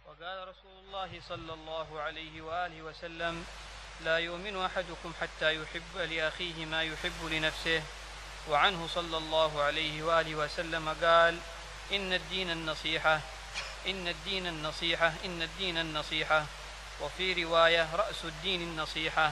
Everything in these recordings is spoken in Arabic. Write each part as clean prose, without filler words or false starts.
وقال رسول الله صلى الله عليه وآله وسلم: لا يؤمن أحدكم حتى يحب لأخيه ما يحب لنفسه. وعنه صلى الله عليه وآله وسلم قال: إن الدين النصيحة، إن الدين النصيحة، إن الدين النصيحة. وفي رواية: رأس الدين النصيحة.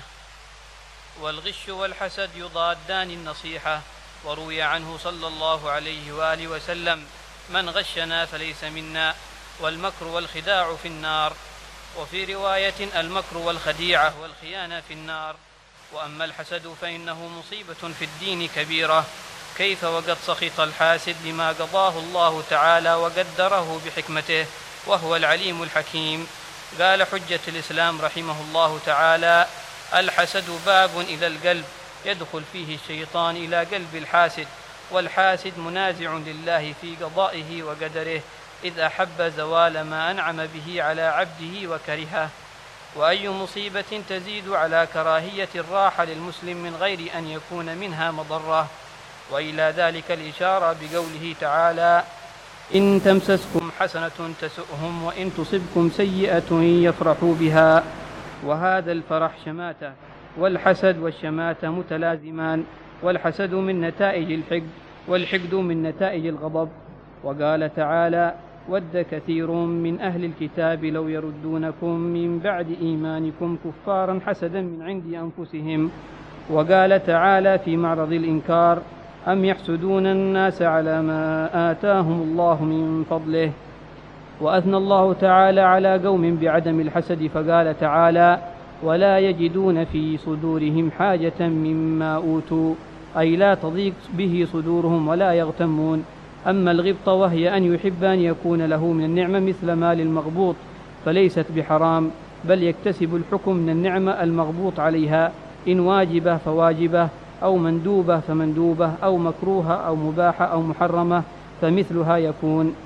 والغش والحسد يضادان النصيحة. وروي عنه صلى الله عليه وآله وسلم: من غشنا فليس منا، والمكر والخداع في النار. وفي رواية: المكر والخديعة والخيانة في النار. وأما الحسد فإنه مصيبة في الدين كبيرة، كيف وقد سخط الحاسد لما قضاه الله تعالى وقدره بحكمته، وهو العليم الحكيم. قال حجة الإسلام رحمه الله تعالى: الحسد باب إلى القلب يدخل فيه الشيطان إلى قلب الحاسد، والحاسد منازع لله في قضائه وقدره، إذ أحب زوال ما أنعم به على عبده وكرهه. وأي مصيبة تزيد على كراهية الراحة للمسلم من غير أن يكون منها مضرة. وإلى ذلك الإشارة بقوله تعالى: إن تمسسكم حسنة تسؤهم، وإن تصبكم سيئة يفرحوا بها. وهذا الفرح شماتة، والحسد والشماتة متلازمان، والحسد من نتائج الحقد، والحقد من نتائج الغضب. وقال تعالى: ود كثير من أهل الكتاب لو يردونكم من بعد إيمانكم كفارا حسدا من عند أنفسهم. وقال تعالى في معرض الإنكار: أم يحسدون الناس على ما آتاهم الله من فضله. وأثنى الله تعالى على قوم بعدم الحسد فقال تعالى: ولا يجدون في صدورهم حاجة مما أوتوا، أي لا تضيق به صدورهم ولا يغتمون. أما الغبطة وهي أن يحب أن يكون له من النعمة مثل ما للمغبوط، فليست بحرام، بل يكتسب الحكم من النعمة المغبوط عليها، إن واجبة فواجبة، أو مندوبة فمندوبة، أو مكروهة أو مباحة أو محرمة، فمثلها يكون.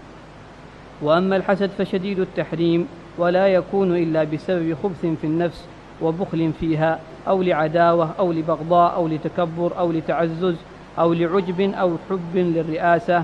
وأما الحسد فشديد التحريم، ولا يكون إلا بسبب خبث في النفس وبخل فيها، أو لعداوة أو لبغضاء أو لتكبر أو لتعزز أو لعجب أو حب للرئاسة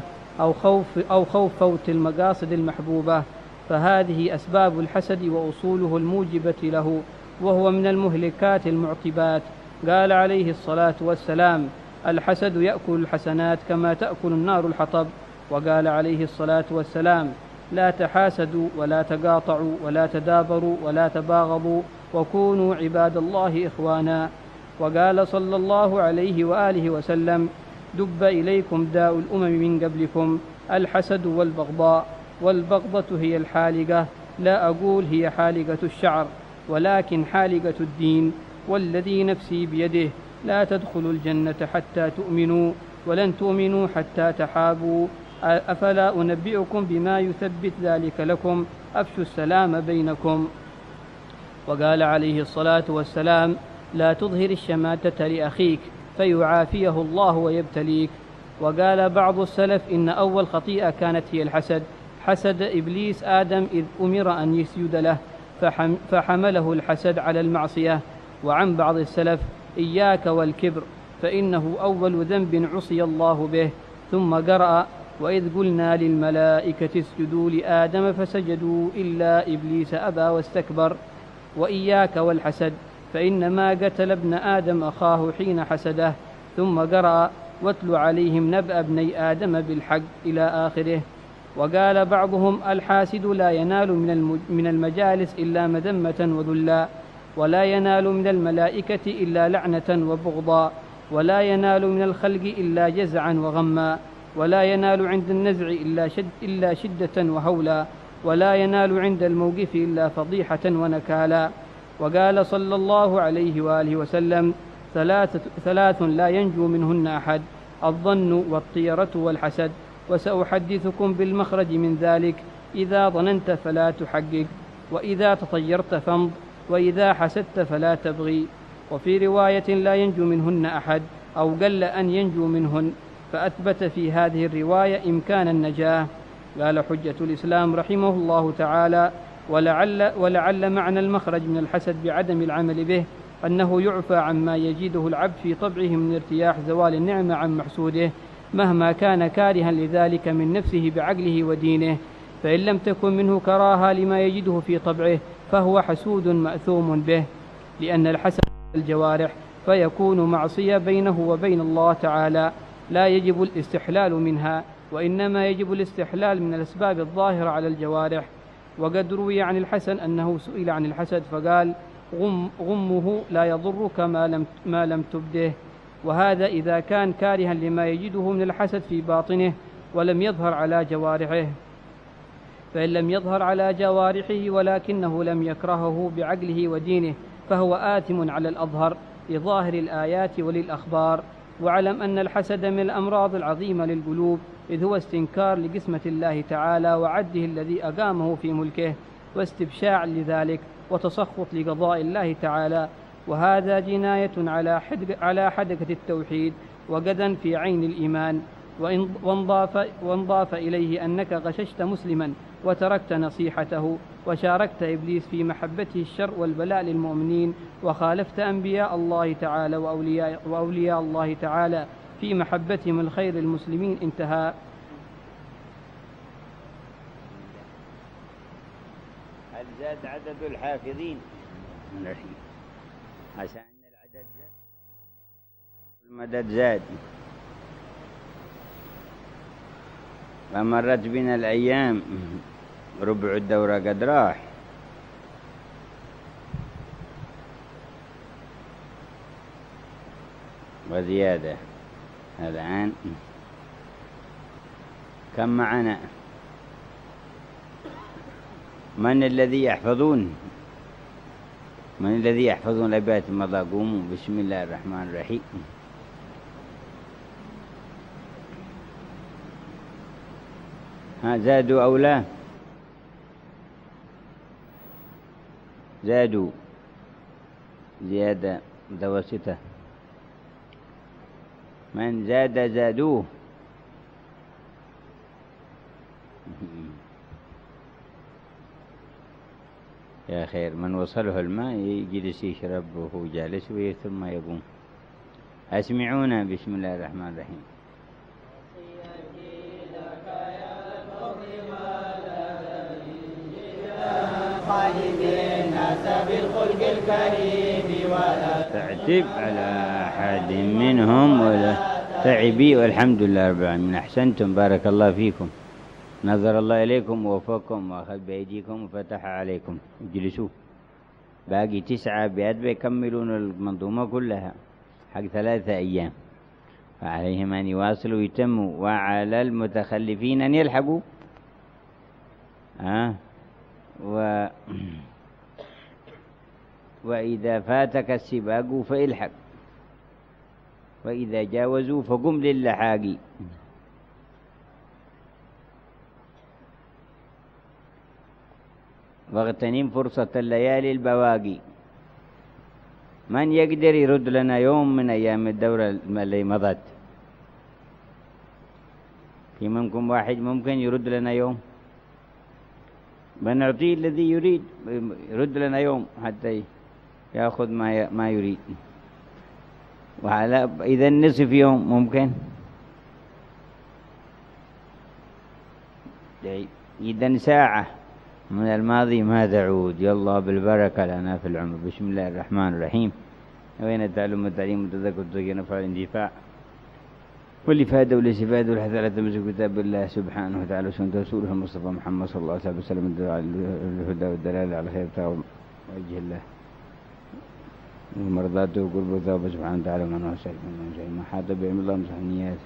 أو خوف فوت المقاصد المحبوبة، فهذه أسباب الحسد وأصوله الموجبة له، وهو من المهلكات المعتبات. قال عليه الصلاة والسلام: الحسد يأكل الحسنات كما تأكل النار الحطب. وقال عليه الصلاة والسلام: لا تحاسدوا ولا تقاطعوا ولا تدابروا ولا تباغضوا، وكونوا عباد الله إخوانا. وقال صلى الله عليه وآله وسلم: دب إليكم داء الأمم من قبلكم، الحسد والبغضاء. والبغضة هي الحالقة، لا أقول هي حالقة الشعر، ولكن حالقة الدين. والذي نفسي بيده لا تدخلوا الجنة حتى تؤمنوا، ولن تؤمنوا حتى تحابوا. أفلا أنبئكم بما يثبت ذلك لكم؟ أفشوا السلام بينكم. وقال عليه الصلاة والسلام: لا تظهر الشماتة لأخيك فيعافيه الله ويبتليك. وقال بعض السلف: إن أول خطيئة كانت هي الحسد، حسد إبليس آدم إذ أمر أن يسجد له فحمله الحسد على المعصية. وعن بعض السلف: إياك والكبر، فإنه أول ذنب عصي الله به. ثم قرأ: وإذ قلنا للملائكة اسجدوا لآدم فسجدوا إلا إبليس أبى واستكبر. وإياك والحسد، فإنما قتل ابن آدم أخاه حين حسده. ثم قرأ: واتل عليهم نبأ ابني آدم بالحق إلى آخره. وقال بعضهم: الحاسد لا ينال من المجالس إلا مذمة وذلا، ولا ينال من الملائكة إلا لعنة وبغضا، ولا ينال من الخلق إلا جزعا وغما، ولا ينال عند النزع إلا شدة وهولا، ولا ينال عند الموقف إلا فضيحة ونكالا. وقال صلى الله عليه وآله وسلم: ثلاث لا ينجو منهن أحد: الظن والطيرة والحسد. وسأحدثكم بالمخرج من ذلك: إذا ظننت فلا تحقق، وإذا تطيرت فامض، وإذا حسدت فلا تبغي. وفي رواية: لا ينجو منهن أحد، أو قل أن ينجو منهن، فأثبت في هذه الرواية إمكان النجاة. قال حجة الإسلام رحمه الله تعالى: ولعل معنى المخرج من الحسد بعدم العمل به أنه يعفى عما يجده العبد في طبعه من ارتياح زوال النعمة عن محسوده، مهما كان كارها لذلك من نفسه بعقله ودينه، فإن لم تكن منه كراهة لما يجده في طبعه فهو حسود مأثوم به، لأن الحسد الجوارح فيكون معصية بينه وبين الله تعالى، لا يجب الاستحلال منها، وإنما يجب الاستحلال من الأسباب الظاهرة على الجوارح. وقد روي عن الحسن أنه سئل عن الحسد فقال: غمه لا يضرك ما لم تبده. وهذا إذا كان كارها لما يجده من الحسد في باطنه ولم يظهر على جوارحه. فإن لم يظهر على جوارحه ولكنه لم يكرهه بعقله ودينه فهو آثم على الأظهر لظاهر الآيات وللأخبار. واعلم أن الحسد من الأمراض العظيمة للقلوب، إذ هو استنكار لقسمة الله تعالى وعده الذي أقامه في ملكه، واستبشاع لذلك وتسخط لقضاء الله تعالى، وهذا جناية على حدقة التوحيد وقدا في عين الإيمان. وانضاف إليه أنك غششت مسلما وتركت نصيحته، وشاركت إبليس في محبته الشر والبلاء للمؤمنين، وخالفت أنبياء الله تعالى وأولياء الله تعالى في محبتهم الخير للمسلمين. انتهى. هل زاد عدد الحافظين؟ عشان العدد زاد المدد زاد. فمرت بنا الأيام، ربع الدورة قد راح. وزيادة الآن كم معنا؟ من الذي يحفظون الأبيات المضى؟ قوموا. بسم الله الرحمن الرحيم. زادوا أو لا؟ زادوا زيادة متوسطة. من زاد زادوه. يا خير، من وصله الماء يجلس يشرب وهو جالس ثم يقوم. أسمعونا. بسم الله الرحمن الرحيم. خالد الناس بالخلق الكريم ولا تعتب على أحد منهم ولا تعبي، والحمد لله رب العالمين. أحسنتم، بارك الله فيكم، نظر الله إليكم ووفقكم وأخذ بأيديكم وفتح عليكم. اجلسوا. باقي 9 أبيات بيكملون المنظومة كلها حق 3 أيام، فعليهم أن يواصلوا ويتموا، وعلى المتخلفين أن يلحقوا. وإذا فاتك السباق فإلحق، وإذا جاوزوا فقم للحاق. واغتنم فرصة الليالي البواقي. من يقدر يرد لنا يوم من أيام الدورة اللي مضت؟ في منكم واحد ممكن يرد لنا يوم؟ بنعطيه الذي يريد يرد لنا يوم حتى يأخذ ما يريد. وعلى إذا نصف يوم ممكن. إذا ساعة من الماضي ما تعود. يلا بالبركة لنا في العمر. بسم الله الرحمن الرحيم. وين التعلم والتعليم والتذكر والتذكير نفع الاندفاع والإفادة والاستفادة والحث على تمسك كتاب الله سبحانه وتعالى وسنة رسوله المصطفى محمد صلى الله عليه وسلم، الدعاء الهدى والدلالة على خير وجه الله ومرضاته وقربته سبحانه وتعالى ومن وسع من حاط بعلم الله مصح النيات.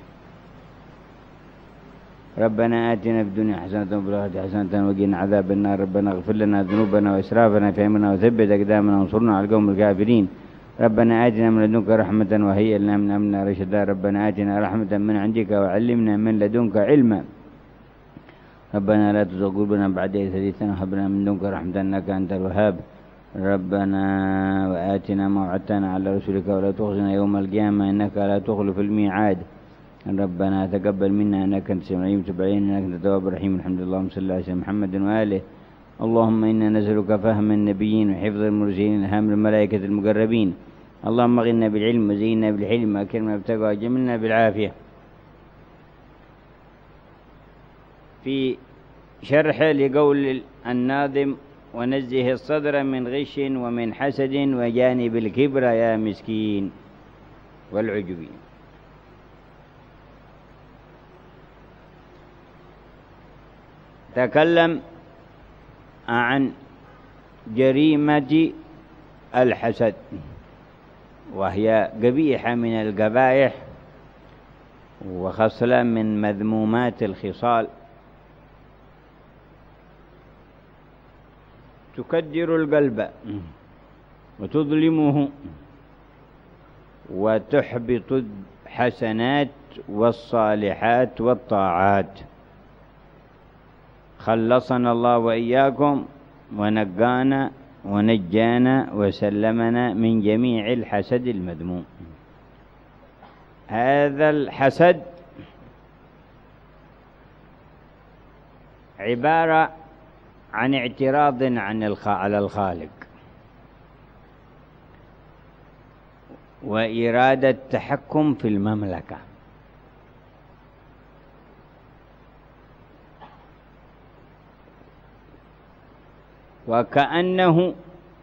ربنا آتنا في الدنيا حسنة وفي الآخرة حسنة وقنا عذاب النار. ربنا اغفر لنا ذنوبنا وإسرافنا في أمرنا وثبت أقدامنا وانصرنا على القوم الكافرين. ربنا آتنا من لدنك رحمة وهيئ لنا من أمرنا رشدا. ربنا آتنا رحمة من عندك وعلمنا من لدنك علما. ربنا لا تزغ قلوبنا بعد إذ هديتنا وهب لنا من لدنك رحمة إنك أنت الوهاب. ربنا وآتنا ما وعدتنا على رسولك ولا تخزنا يوم القيامة إنك لا تخلف الميعاد. ربنا تقبل منا إنك أنت السميع العليم وتب علينا إنك أنت التواب الرحيم. الحمد لله صلى الله عليه وسلم محمد وآله. اللهم إنا نسألك فهم النبيين وحفظ المرسلين وهام الملائكة المقربين. اللهم اغننا بالعلم وزينا بالحلم وأكرمنا بالتقوى وجملنا بالعافية. في شرح لقول الناظم: ونزه الصدر من غش ومن حسد وجانب الكبر يا مسكين والعجب. تكلم عن جريمة الحسد، وهي قبيحة من القبائح وخصلة من مذمومات الخصال، تكدر القلب وتظلمه وتحبط الحسنات والصالحات والطاعات. خلصنا الله وإياكم ونقانا ونجانا وسلمنا من جميع الحسد المذموم. هذا الحسد عبارة عن اعتراض على الخالق وإرادة تحكم في المملكة، وكأنه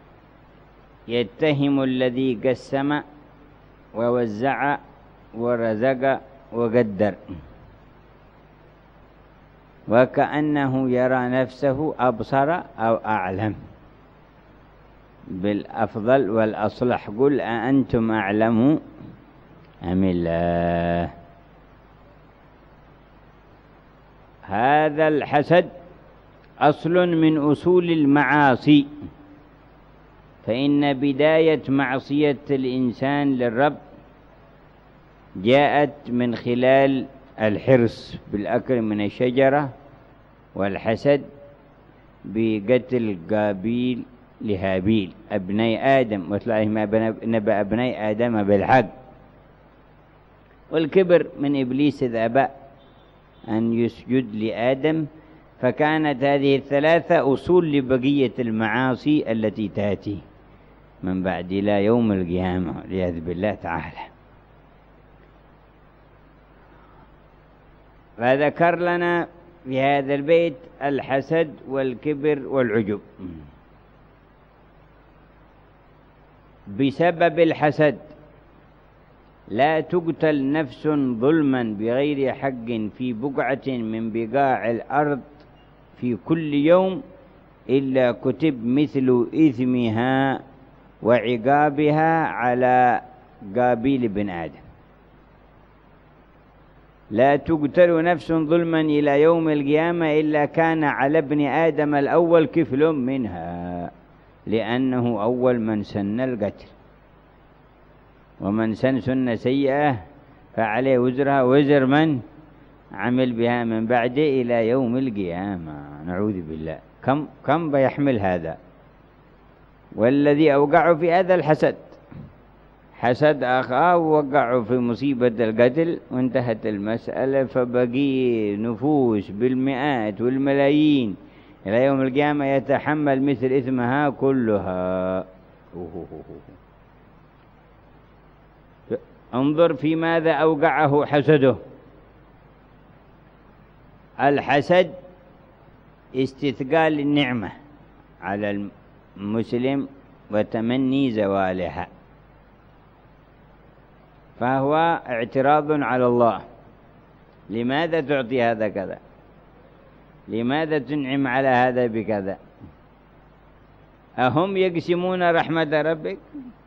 يتهم الذي قسم ووزع ورزق وقدر، وكأنه يرى نفسه أبصر أو أعلم بالأفضل والأصلح. قل أأنتم أعلم أم الله؟ هذا الحسد أصل من أصول المعاصي، فإن بداية معصية الإنسان للرب جاءت من خلال الحرص بالأكل من الشجرة، والحسد بقتل قابيل لهابيل أبني آدم، واتلاه ما نبأ أبني آدم بالحق، والكبر من إبليس إذ أبى أن يسجد لآدم. فكانت هذه الثلاثة أصول لبقية المعاصي التي تأتي من بعد إلى يوم القيامة والعياذ بالله تعالى. فذكر لنا في هذا البيت الحسد والكبر والعجب. بسبب الحسد لا تقتل نفس ظلما بغير حق في بقعة من بقاع الأرض في كل يوم إلا كتب مثل إثمها وعقابها على قابيل بن آدم. لا تقتل نفس ظلما إلى يوم القيامة إلا كان على ابن آدم الأول كفل منها، لأنه أول من سن القتل، ومن سن سنة سيئة فعليه وزرها وزر من عمل بها من بعده إلى يوم القيامة. نعوذ بالله. كم بيحمل هذا؟ والذي أوقعه في هذا الحسد، حسد أخاه ووقعه في مصيبة القتل وانتهت المسألة، فبقي نفوس بالمئات والملايين إلى يوم القيامة يتحمل مثل إثمها كلها. انظر في ماذا أوقعه حسده. الحسد استثقال النعمة على المسلم وتمني زوالها، فهو اعتراض على الله. لماذا تعطي هذا كذا؟ لماذا تنعم على هذا بكذا؟ أهم يقسمون رحمة ربك؟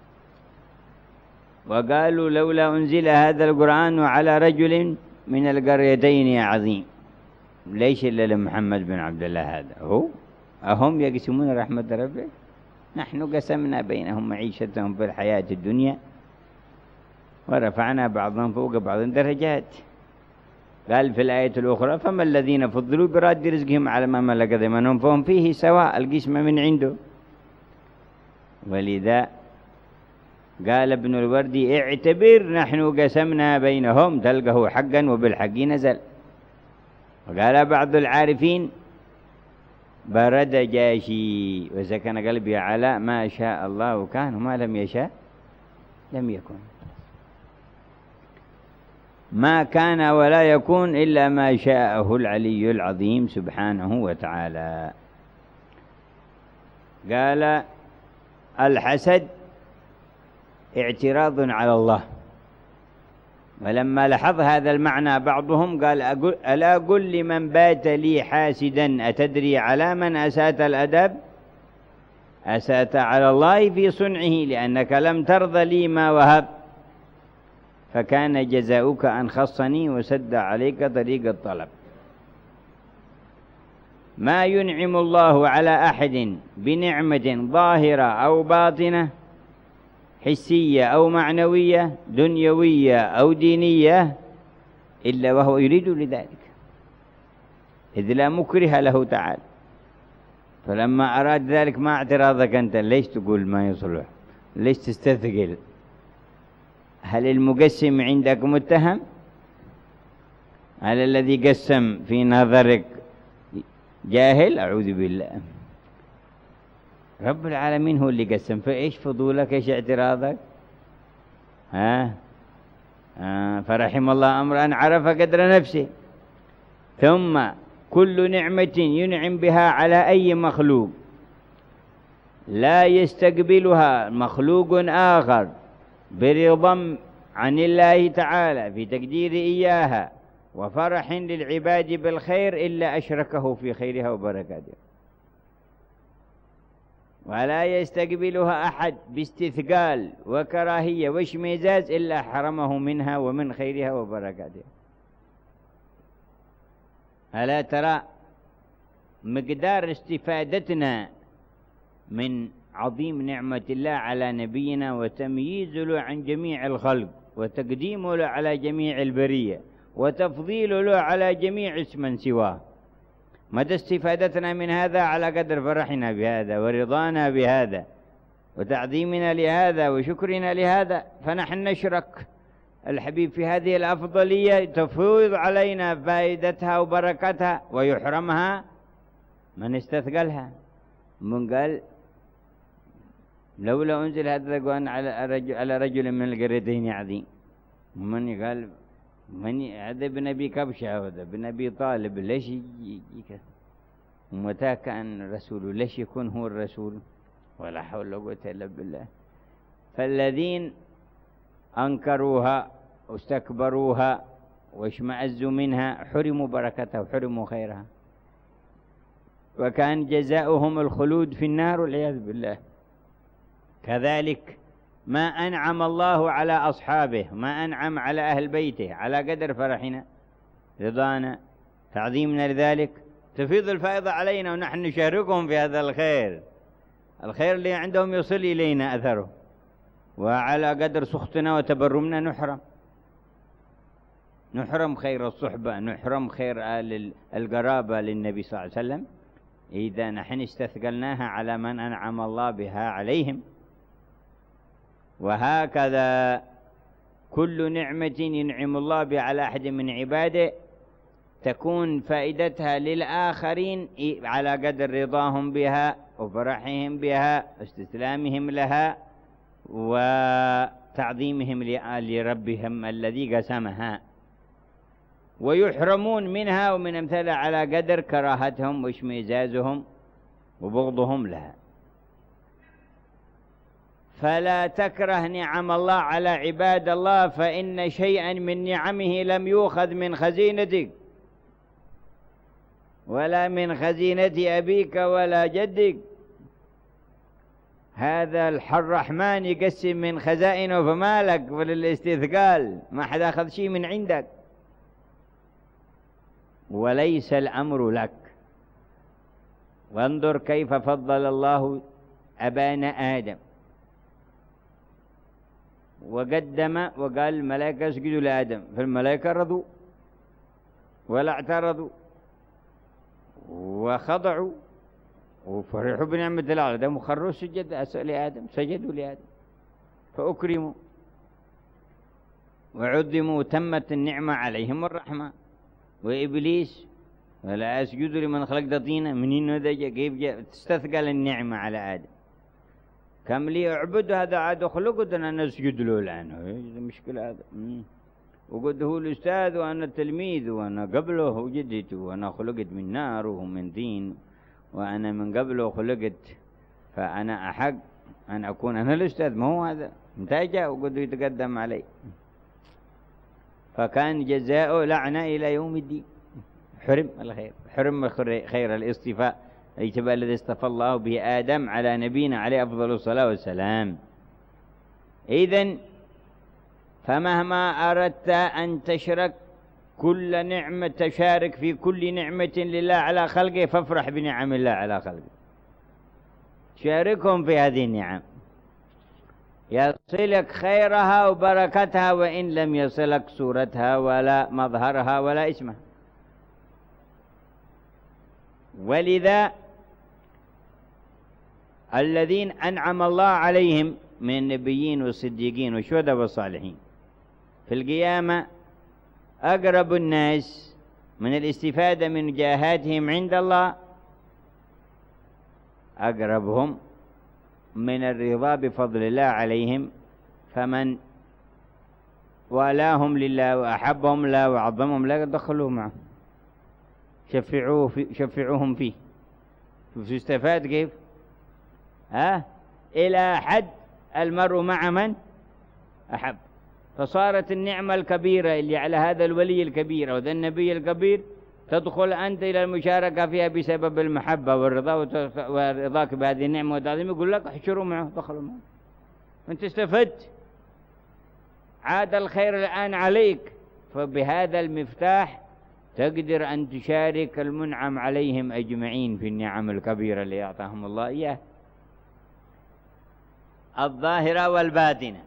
وقالوا لولا أنزل هذا القرآن على رجل من القريتين عظيم. ليش إلا لمحمد بن عبد الله هذا هو؟ أهم يقسمون رحمة ربك؟ نحن قسمنا بينهم معيشتهم في الحياة الدنيا ورفعنا بعضهم فوق بعض درجات. قال في الآية الأخرى فما الذين فضلوا براد رزقهم على ما ملكت أيمانهم فهم فيه سواء، القسمة من عنده. ولذا قال ابن الوردي اعتبر نحن قسمنا بينهم تلقه حقا وبالحق نزل. وقال بعض العارفين برد جاشي وسكن قلبي على ما شاء الله كان وما لم يشاء لم يكن. ما كان ولا يكون إلا ما شاءه العلي العظيم سبحانه وتعالى. قال الحسد اعتراض على الله، ولما لاحظ هذا المعنى بعضهم قال ألا قل لمن بات لي حاسدا أتدري على من أسات الأدب؟ أسات على الله في صنعه لأنك لم ترض لي ما وهب، فكان جزاؤك أن خصني وسد عليك طريق الطلب. ما ينعم الله على أحد بنعمة ظاهرة أو باطنة، حسية أو معنوية، دنيوية أو دينية، إلا وهو يريد لذلك، إذ لا مكره له تعالى. فلما أراد ذلك ما اعتراضك أنت؟ ليش تقول ما يصلح؟ ليش تستثقل؟ هل المقسم عندك متهم؟ هل الذي قسم في نظرك جاهل؟ أعوذ بالله. رب العالمين هو اللي قسم، فإيش فضولك؟ إيش اعتراضك؟ فرحم الله أمرا عرف قدر نفسه. ثم كل نعمة ينعم بها على أي مخلوق لا يستقبلها مخلوق آخر برضا عن الله تعالى في تقدير إياها وفرح للعباد بالخير إلا أشركه في خيرها وبركاتها، ولا يستقبلها أحد باستثقال وكراهية واشمئزاز إلا حرمه منها ومن خيرها وبركاتها. ألا ترى مقدار استفادتنا من عظيم نعمة الله على نبينا وتمييزه له عن جميع الخلق وتقديمه له على جميع البرية وتفضيله له على جميع من سواه. مدى استفادتنا من هذا على قدر فرحنا بهذا ورضانا بهذا وتعظيمنا لهذا وشكرنا لهذا. فنحن نشرك الحبيب في هذه الأفضلية تفوض علينا فائدتها وبركتها ويحرمها من استثقلها. من قال لولا أنزل هذا القرآن على رجل من القريتين عظيم، ومن قال من هذا ابن أبي كبشة وهذا ابن أبي طالب، ليش يجي كذا؟ ومتى كان الرسول؟ ليش يكون هو الرسول؟ ولا حول ولا قوة إلا بالله. فالذين أنكروها واستكبروها واشمأزوا منها حرموا بركتها وحرموا خيرها، وكان جزاؤهم الخلود في النار والعياذ بالله. كذلك ما أنعم الله على أصحابه، ما أنعم على أهل بيته على قدر فرحنا رضانا تعظيمنا لذلك، تفيض الفائضة علينا ونحن نشاركهم في هذا الخير. الخير اللي عندهم يصل إلينا أثره، وعلى قدر سخطنا وتبرمنا نحرم خير الصحبة، نحرم خير القرابة للنبي صلى الله عليه وسلم إذا نحن استثقلناها على من أنعم الله بها عليهم. وهكذا كل نعمة ينعم الله بها على أحد من عباده تكون فائدتها للآخرين على قدر رضاهم بها وفرحهم بها واستسلامهم لها وتعظيمهم لربهم الذي قسمها، ويحرمون منها ومن أمثالها على قدر كراهتهم واشمئزازهم وبغضهم لها. فلا تكره نعم الله على عباد الله، فإن شيئا من نعمه لم يؤخذ من خزينتك ولا من خزينة أبيك ولا جدك. هذا الرحمن يقسم من خزائنه، فما لك وللاستثقال، ما حد أخذ شيء من عندك، وليس الأمر لك. وانظر كيف فضل الله أبانا آدم وقدم وقال الملائكة اسجدوا لآدم، فالملائكة رضوا ولا اعترضوا وخضعوا وفرحوا بنعمة الله آدم وخروا سجد لآدم، سجدوا لآدم فأكرموا وعظموا وتمت النعمة عليهم الرحمة. وإبليس ولا أسجدوا لمن خلقت طينا، منين هذا كيف جاء؟ تستثقل النعمة على آدم. كم لي أعبد هذا عاد خلقت أنا نسجد له الآن، هذه مشكلة هذا. وقد هو الأستاذ وأنا التلميذ، وأنا قبله وجدت، وأنا خلقت من نار وهو من دين، وأنا من قبله خلقت، فأنا أحق أن أكون أنا الأستاذ، ما هو هذا انتاجه وقد يتقدم علي. فكان جزاؤه لعنة إلى يوم الدين، حرم الخير، حرم خير الاصطفاء الاجتباء الذي اصطفى الله به آدم على نبينا عليه أفضل الصلاة والسلام. إذن فمهما أردت أن تشرك كل نعمة، تشارك في كل نعمة لله على خلقه، فافرح بنعم الله على خلقه، شاركهم في هذه النعم، يصلك خيرها وبركتها وإن لم يصلك صورتها ولا مظهرها ولا اسمها. ولذا الذين أنعم الله عليهم من النبيين والصديقين والشهداء والصالحين في القيامة أقرب الناس من الاستفادة من جاهاتهم عند الله، أقربهم من الرضا بفضل الله عليهم. فمن والاهم لله وأحبهم الله وعظمهم لا يدخلوه معه، شفعوهم فيه. شوف استفاد كيف، إلى حد المرء مع من أحب. فصارت النعمة الكبيرة اللي على هذا الولي الكبير وذا النبي الكبير تدخل أنت إلى المشاركة فيها بسبب المحبة والرضا ورضاك بهذه النعمة وتعظيم. يقول لك احشروا معه، دخلوا معه، أنت استفدت، عاد الخير الآن عليك. فبهذا المفتاح تقدر أن تشارك المنعم عليهم أجمعين في النعم الكبيرة اللي أعطاهم الله إياه، الظاهرة والباطنة.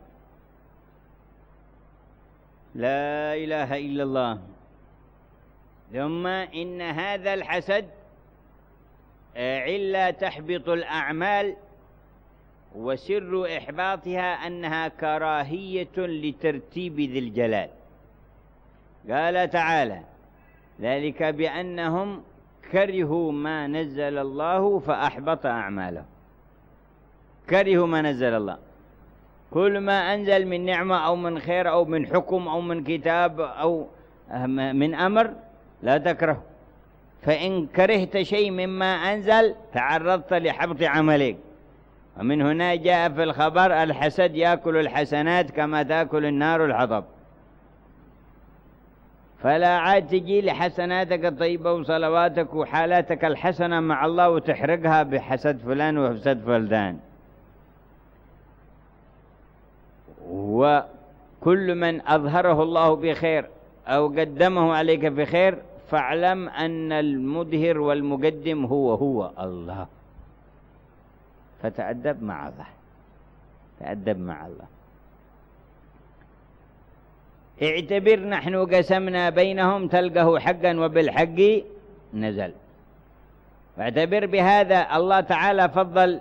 لا إله إلا الله. ثم إن هذا الحسد علة تحبط الأعمال، وسر إحباطها أنها كراهية لترتيب ذي الجلال. قال تعالى: ذلك بأنهم كرهوا ما نزل الله فأحبط أعمالهم. كرهوا ما نزل الله، كل ما أنزل من نعمة أو من خير أو من حكم أو من كتاب أو من أمر لا تكره. فإن كرهت شيء مما أنزل تعرضت لحبط عملك. ومن هنا جاء في الخبر: الحسد يأكل الحسنات كما تأكل النار الحطب. فلا عاد تجي لحسناتك الطيبة وصلواتك وحالاتك الحسنة مع الله وتحرقها بحسد فلان وحسد فلان. وكل من أظهره الله بخير أو قدمه عليك بخير فاعلم أن المظهر والمقدم هو الله. فتأدب مع الله، تأدب مع الله. اعتبر نحن قسمنا بينهم تلقه حقا وبالحق نزل. واعتبر بهذا الله تعالى فضل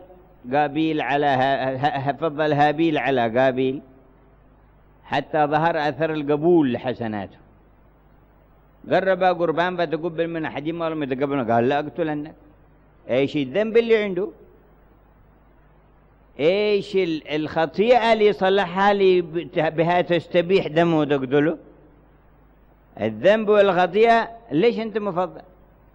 هابيل على قابيل حتى ظهر أثر القبول لحسناته. قرب قربان فتقبل من أحدهم ولم يتقبل، قال لا أقتلنك. ايش الذنب اللي عنده؟ ايش الخطيئة اللي صلحها بها تستبيح دمه وتقتله؟ الذنب والخطيئة. ليش انت مفضل؟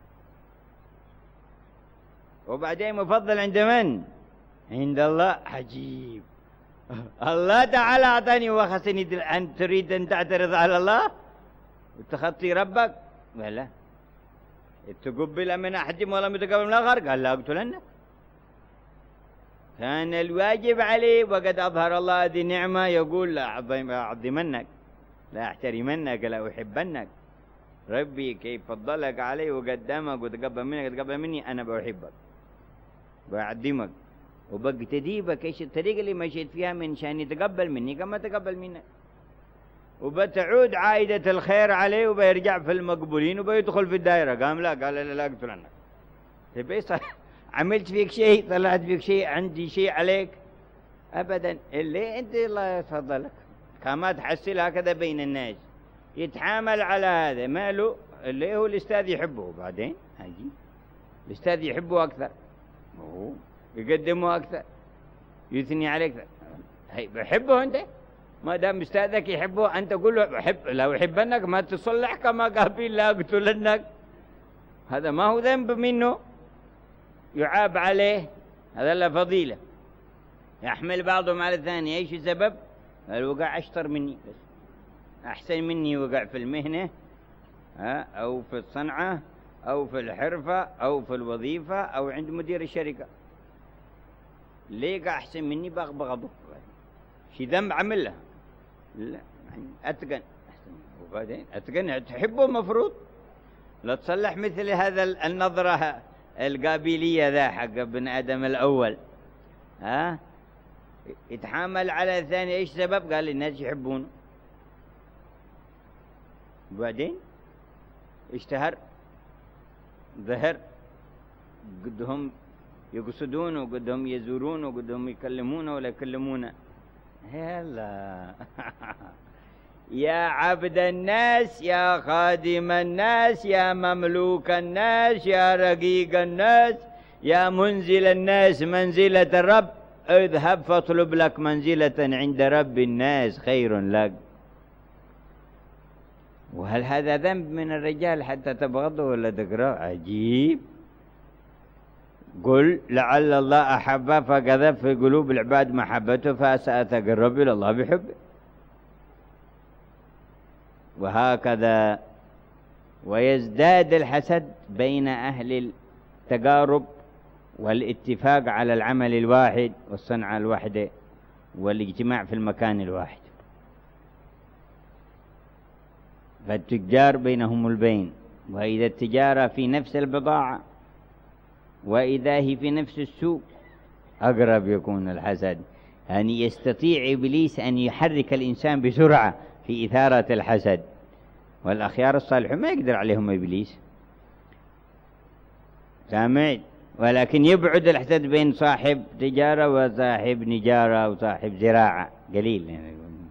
وبعدين مفضل عند من؟ عند الله. عجيب، الله تعالى أعطاني وخصني أن تريد أن تعترض على الله وتخطي ربك؟ ولا تقبل من أحدهم ولم يتقبل من الآخر، قال لا أقتلنك. كان الواجب عليه وقد أظهر الله هذه النعمة يقول: لا أعظمنك، لا أحترمنك، لا أحبنك. ربي كيف فضلك علي وقدمك وتقبل منك وتقبل مني، أنا بحبك بأعظمك وبقتدي بك. ايش الطريقة اللي مشيت فيها من شان يتقبل مني كما تقبل منك، وبتعود عائدة الخير عليه وبيرجع في المقبولين وبيدخل في الدائرة. قام لا، قال لا أقتلنك. عملت فيك شيء، طلعت فيك شيء، عندي شيء عليك؟ أبدا. اللي أنت الله يفضلك كما تحصل هكذا بين الناس، يتحامل على هذا ماله اللي هو الأستاذ يحبه. بعدين هاجي الأستاذ يحبه أكثر، يقدمه أكثر، يثني عليك. بحبه أنت ما دام أستاذك يحبه أنت قل له أحب، لو يحبنك ما تصلح كما قابيل لا أقتلنك، هذا ما هو ذنب منه يعاب عليه، هذا لا فضيلة. يحمل بعضهم على الثاني. ايش السبب؟ الوقع اشطر مني، بس احسن مني وقع في المهنة او في الصنعة او في الحرفة او في الوظيفة او عند مدير الشركة، ليه قاع احسن مني بغضه؟ شي ذنب عمله؟ لا يعني اتقن احسن. وبعدين اتقن تحبه مفروض لا تصلح مثل هذا النظرة القابلية ذا حق ابن آدم الأول. يتحامل على الثاني. ايش سبب؟ قال الناس يحبونه، وبعدين اشتهر ظهر، قدهم يقصدونه وقدهم يزورونه وقدهم يكلمونه ولا يكلمونه. هلا يا عبد الناس، يا خادم الناس، يا مملوك الناس، يا رقيق الناس، يا منزل الناس منزلة الرب، اذهب فاطلب لك منزلة عند رب الناس خير لك. وهل هذا ذنب من الرجال حتى تبغضه ولا تكرهه؟ عجيب. قل لعل الله أحبه فقذف في قلوب العباد محبته فسأتقرب إلى الله بحبه. وهكذا ويزداد الحسد بين أهل التقارب والاتفاق على العمل الواحد والصنعة الواحدة والاجتماع في المكان الواحد، فالتجار بينهم البين، وإذا التجارة في نفس البضاعة وإذا هي في نفس السوق أقرب يكون الحسد. يعني يستطيع إبليس أن يحرك الإنسان بسرعة في إثارة الحسد، والأخيار الصالحون ما يقدر عليهم إبليس، سامع؟ ولكن يبعد الحسد بين صاحب تجارة وصاحب نجارة وصاحب زراعة قليل يعني.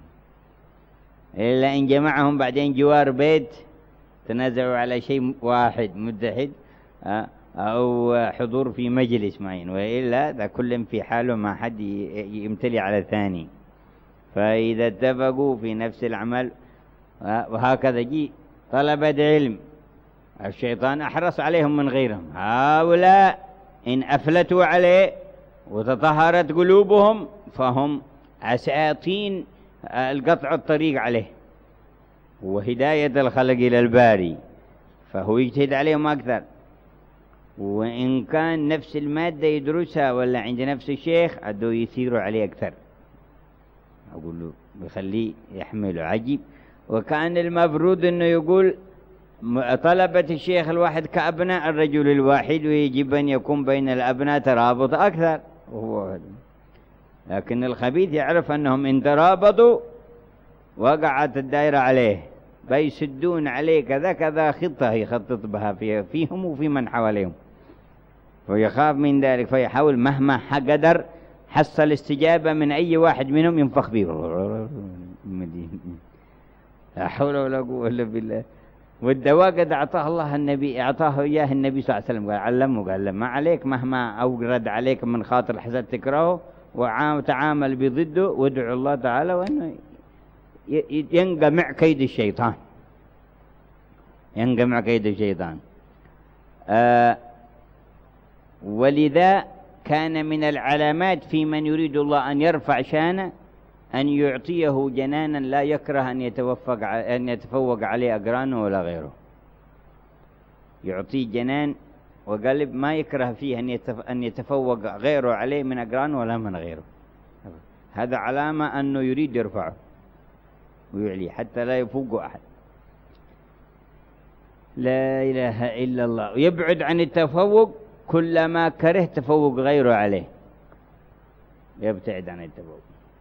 إلا إن جمعهم بعدين جوار بيت تنازعوا على شيء واحد متحد أو حضور في مجلس معين، وإلا ذا كل في حاله ما حد يمتلي على الثاني. فإذا اتفقوا في نفس العمل وهكذا جي طلبة علم الشيطان أحرص عليهم من غيرهم، هؤلاء إن أفلتوا عليه وتطهرت قلوبهم فهم أساطين القطع الطريق عليه وهداية الخلق إلى الباري، فهو يجتهد عليهم أكثر. وإن كان نفس المادة يدرسها ولا عند نفس الشيخ عدو يثيروا عليه أكثر، أقول له بخليه يحمله. عجيب. وكان المفروض أنه يقول طلبة الشيخ الواحد كأبناء الرجل الواحد، ويجب أن يكون بين الأبناء ترابط أكثر، وهو لكن الخبيث يعرف أنهم إن ترابطوا وقعت الدائرة عليه، بيسدون عليه كذا كذا خطة يخطط بها فيهم وفي من حواليهم، ويخاف من ذلك فيحاول مهما قدر حصل استجابة من أي واحد منهم ينفخ به. لا حول ولا قوة إلا بالله. والدواء قد أعطاه الله النبي، أعطاه إياه النبي صلى الله عليه وسلم، قال علمه، قال ما عليك مهما أورد عليك من خاطر الحسد تكرهه وتعامل بضده وادعو الله تعالى وأنه ينقمع كيد الشيطان، ينقمع كيد الشيطان. ولذا كان من العلامات في من يريد الله أن يرفع شانه أن يعطيه جنانا لا يكره أن يتفوق عليه أقرانه ولا غيره، يعطيه جنان وقلب ما يكره فيه أن يتفوق غيره عليه من أقرانه ولا من غيره. هذا علامة أنه يريد يرفعه ويعليه حتى لا يفوق أحد. لا إله إلا الله. ويبعد عن التفوق كلما كره تفوق غيره عليه، يبتعد عن التفوق.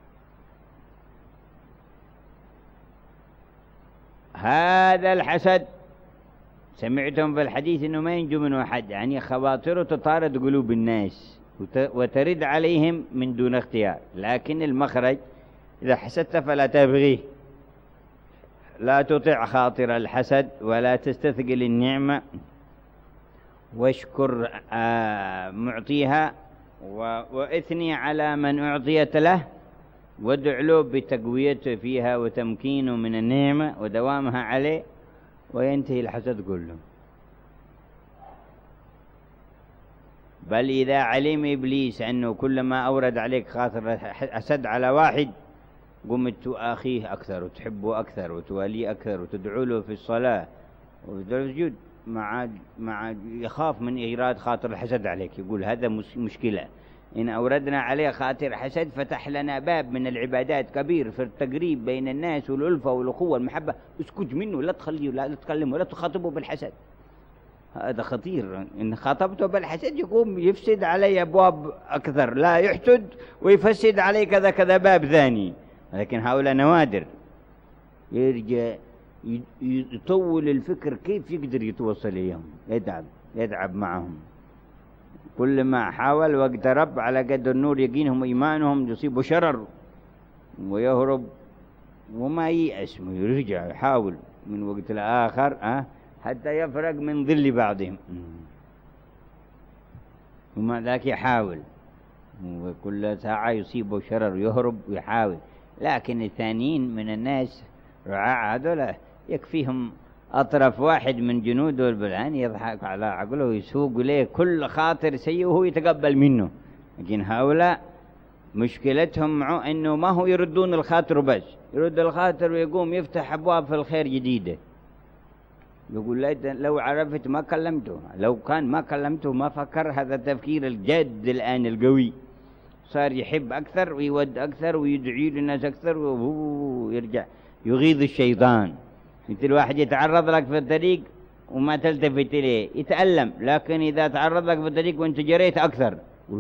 هذا الحسد سمعتم في الحديث أنه ما ينجو منه أحد، يعني خواطره تطارد قلوب الناس وترد عليهم من دون اختيار، لكن المخرج إذا حسدت فلا تبغيه، لا تطع خاطر الحسد ولا تستثقل النعمة، واشكر معطيها وإثني على من أعطيت له وادع له بتقويته فيها وتمكينه من النعمة ودوامها عليه، وينتهي الحسد كله. بل إذا علم إبليس أنه كلما أورد عليك خاطر حسد على واحد قمت تؤاخيه أكثر وتحبه أكثر وتواليه أكثر وتدعو له في الصلاة وفي السجود، مع يخاف من إيراد خاطر الحسد عليك، يقول هذا مشكلة، إن أوردنا عليه خاطر حسد فتح لنا باب من العبادات كبير في التقريب بين الناس والألفة والأخوة والمحبة، اسكت منه، لا تخليه، لا تكلمه، ولا تخاطبه بالحسد. هذا خطير، إن خاطبته بالحسد يقوم يفسد علي أبواب أكثر، لا يحسد ويفسد علي كذا كذا باب ثاني. لكن هؤلاء نوادر، يرجع يطول الفكر كيف يقدر يتوصل إليهم، يتعب معهم. كل ما حاول واقترب على قدر النور يقينهم إيمانهم يصيبوا شرر ويهرب، وما ييأس ويرجع يحاول من وقت لآخر حتى يفرق من ظل بعضهم، ومع ذاك يحاول، وكل ساعة يصيبه شرر يهرب ويحاول. لكن الثانيين من الناس رعاع هذول يكفيهم أطرف واحد من جنوده البلعان يضحك على عقله ويسوق له كل خاطر سيء وهو يتقبل منه. لكن هؤلاء مشكلتهم معه أنه ما هو يردون الخاطر بس، يرد الخاطر ويقوم يفتح أبواب في الخير جديدة. يقول لو عرفت ما كلمته، لو كان ما كلمته ما فكر. هذا التفكير الجاد الآن القوي، صار يحب أكثر ويود أكثر ويدعي للناس أكثر، وهو يرجع يغيظ الشيطان. مثل واحد يتعرض لك في الطريق وما تلتفت إليه يتألم، لكن إذا تعرض لك في الطريق وانت جريت أكثر،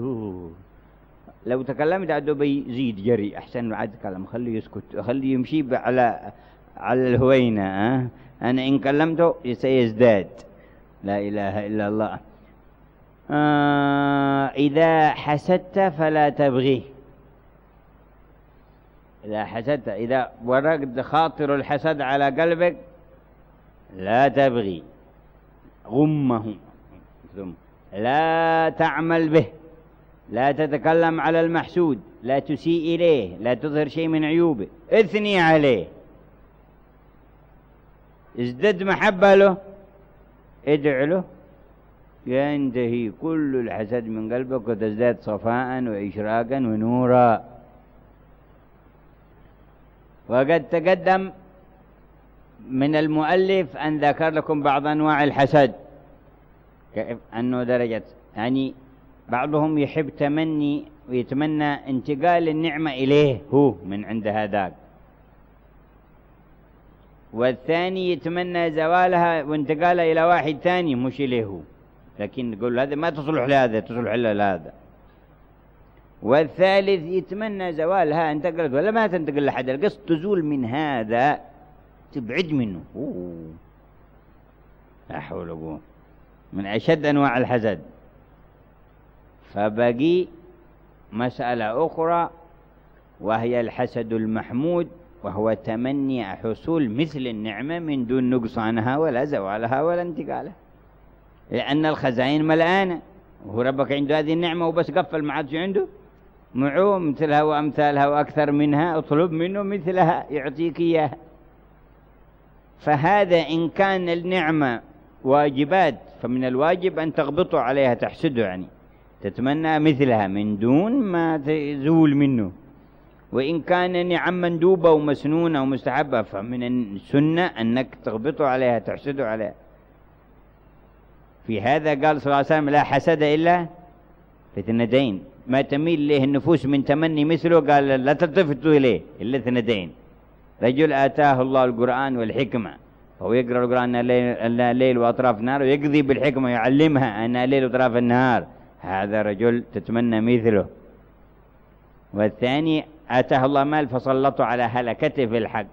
لو تكلمت عده بيزيد جري، أحسن عاد تكلم، خليه يسكت، خليه يمشي على الهوينة. أنا إن كلمته سيزداد. لا إله إلا الله. إذا حسدت فلا تبغيه. إذا حسدت، إذا ورقت خاطر الحسد على قلبك لا تبغي، غمه، لا تعمل به، لا تتكلم على المحسود، لا تسيء إليه، لا تظهر شيء من عيوبه، اثني عليه، ازدد محبة له، ادع له، ينتهي كل الحسد من قلبك وتزداد صفاء وإشراقا ونورا. وقد تقدم من المؤلف أن ذكر لكم بعض أنواع الحسد، كيف أنه درجة، يعني بعضهم يحب تمني ويتمنى انتقال النعمة إليه هو من عند هذاك، والثاني يتمنى زوالها وانتقالها إلى واحد ثاني مش إليه هو، لكن يقول هذا ما تصلح لهذا، تصلح إلا لهذا. والثالث يتمنى زوالها، انتقلت ولا ما تنتقل لحد، القصد تزول من هذا، تبعد منه. لا حول ولا قوة، من أشد أنواع الحسد. فبقي مسألة أخرى وهي الحسد المحمود، وهو تمني حصول مثل النعمة من دون نقصانها ولا زوالها ولا انتقالها، لأن الخزائن ملآنة، وهو ربك عنده هذه النعمة وبس قفل ما عادش عنده، معه مثلها وأمثالها وأكثر منها، اطلب منه مثلها يعطيك إياها. فهذا إن كان النعمة واجبات فمن الواجب أن تغبطوا عليها، تحسده، يعني تتمنى مثلها من دون ما تزول منه. وإن كان نعم مندوبة ومسنونة ومستحبة فمن السنة أنك تغبطوا عليها، تحسدوا عليها. في هذا قال صلى الله عليه وسلم لا حسد إلا في اثنتين، ما تميل إليه النفوس من تمني مثله، قال لا تلتفتوا إليه إلا اثنتين: رجل آتاه الله القرآن والحكمة فهو يقرأ القرآن أنها ليل وأطراف النهار، ويقضي بالحكمة يعلمها أنها ليل وأطراف النهار، هذا رجل تتمنى مثله. والثاني آتاه الله مال فسلطه على هلكته في الحق،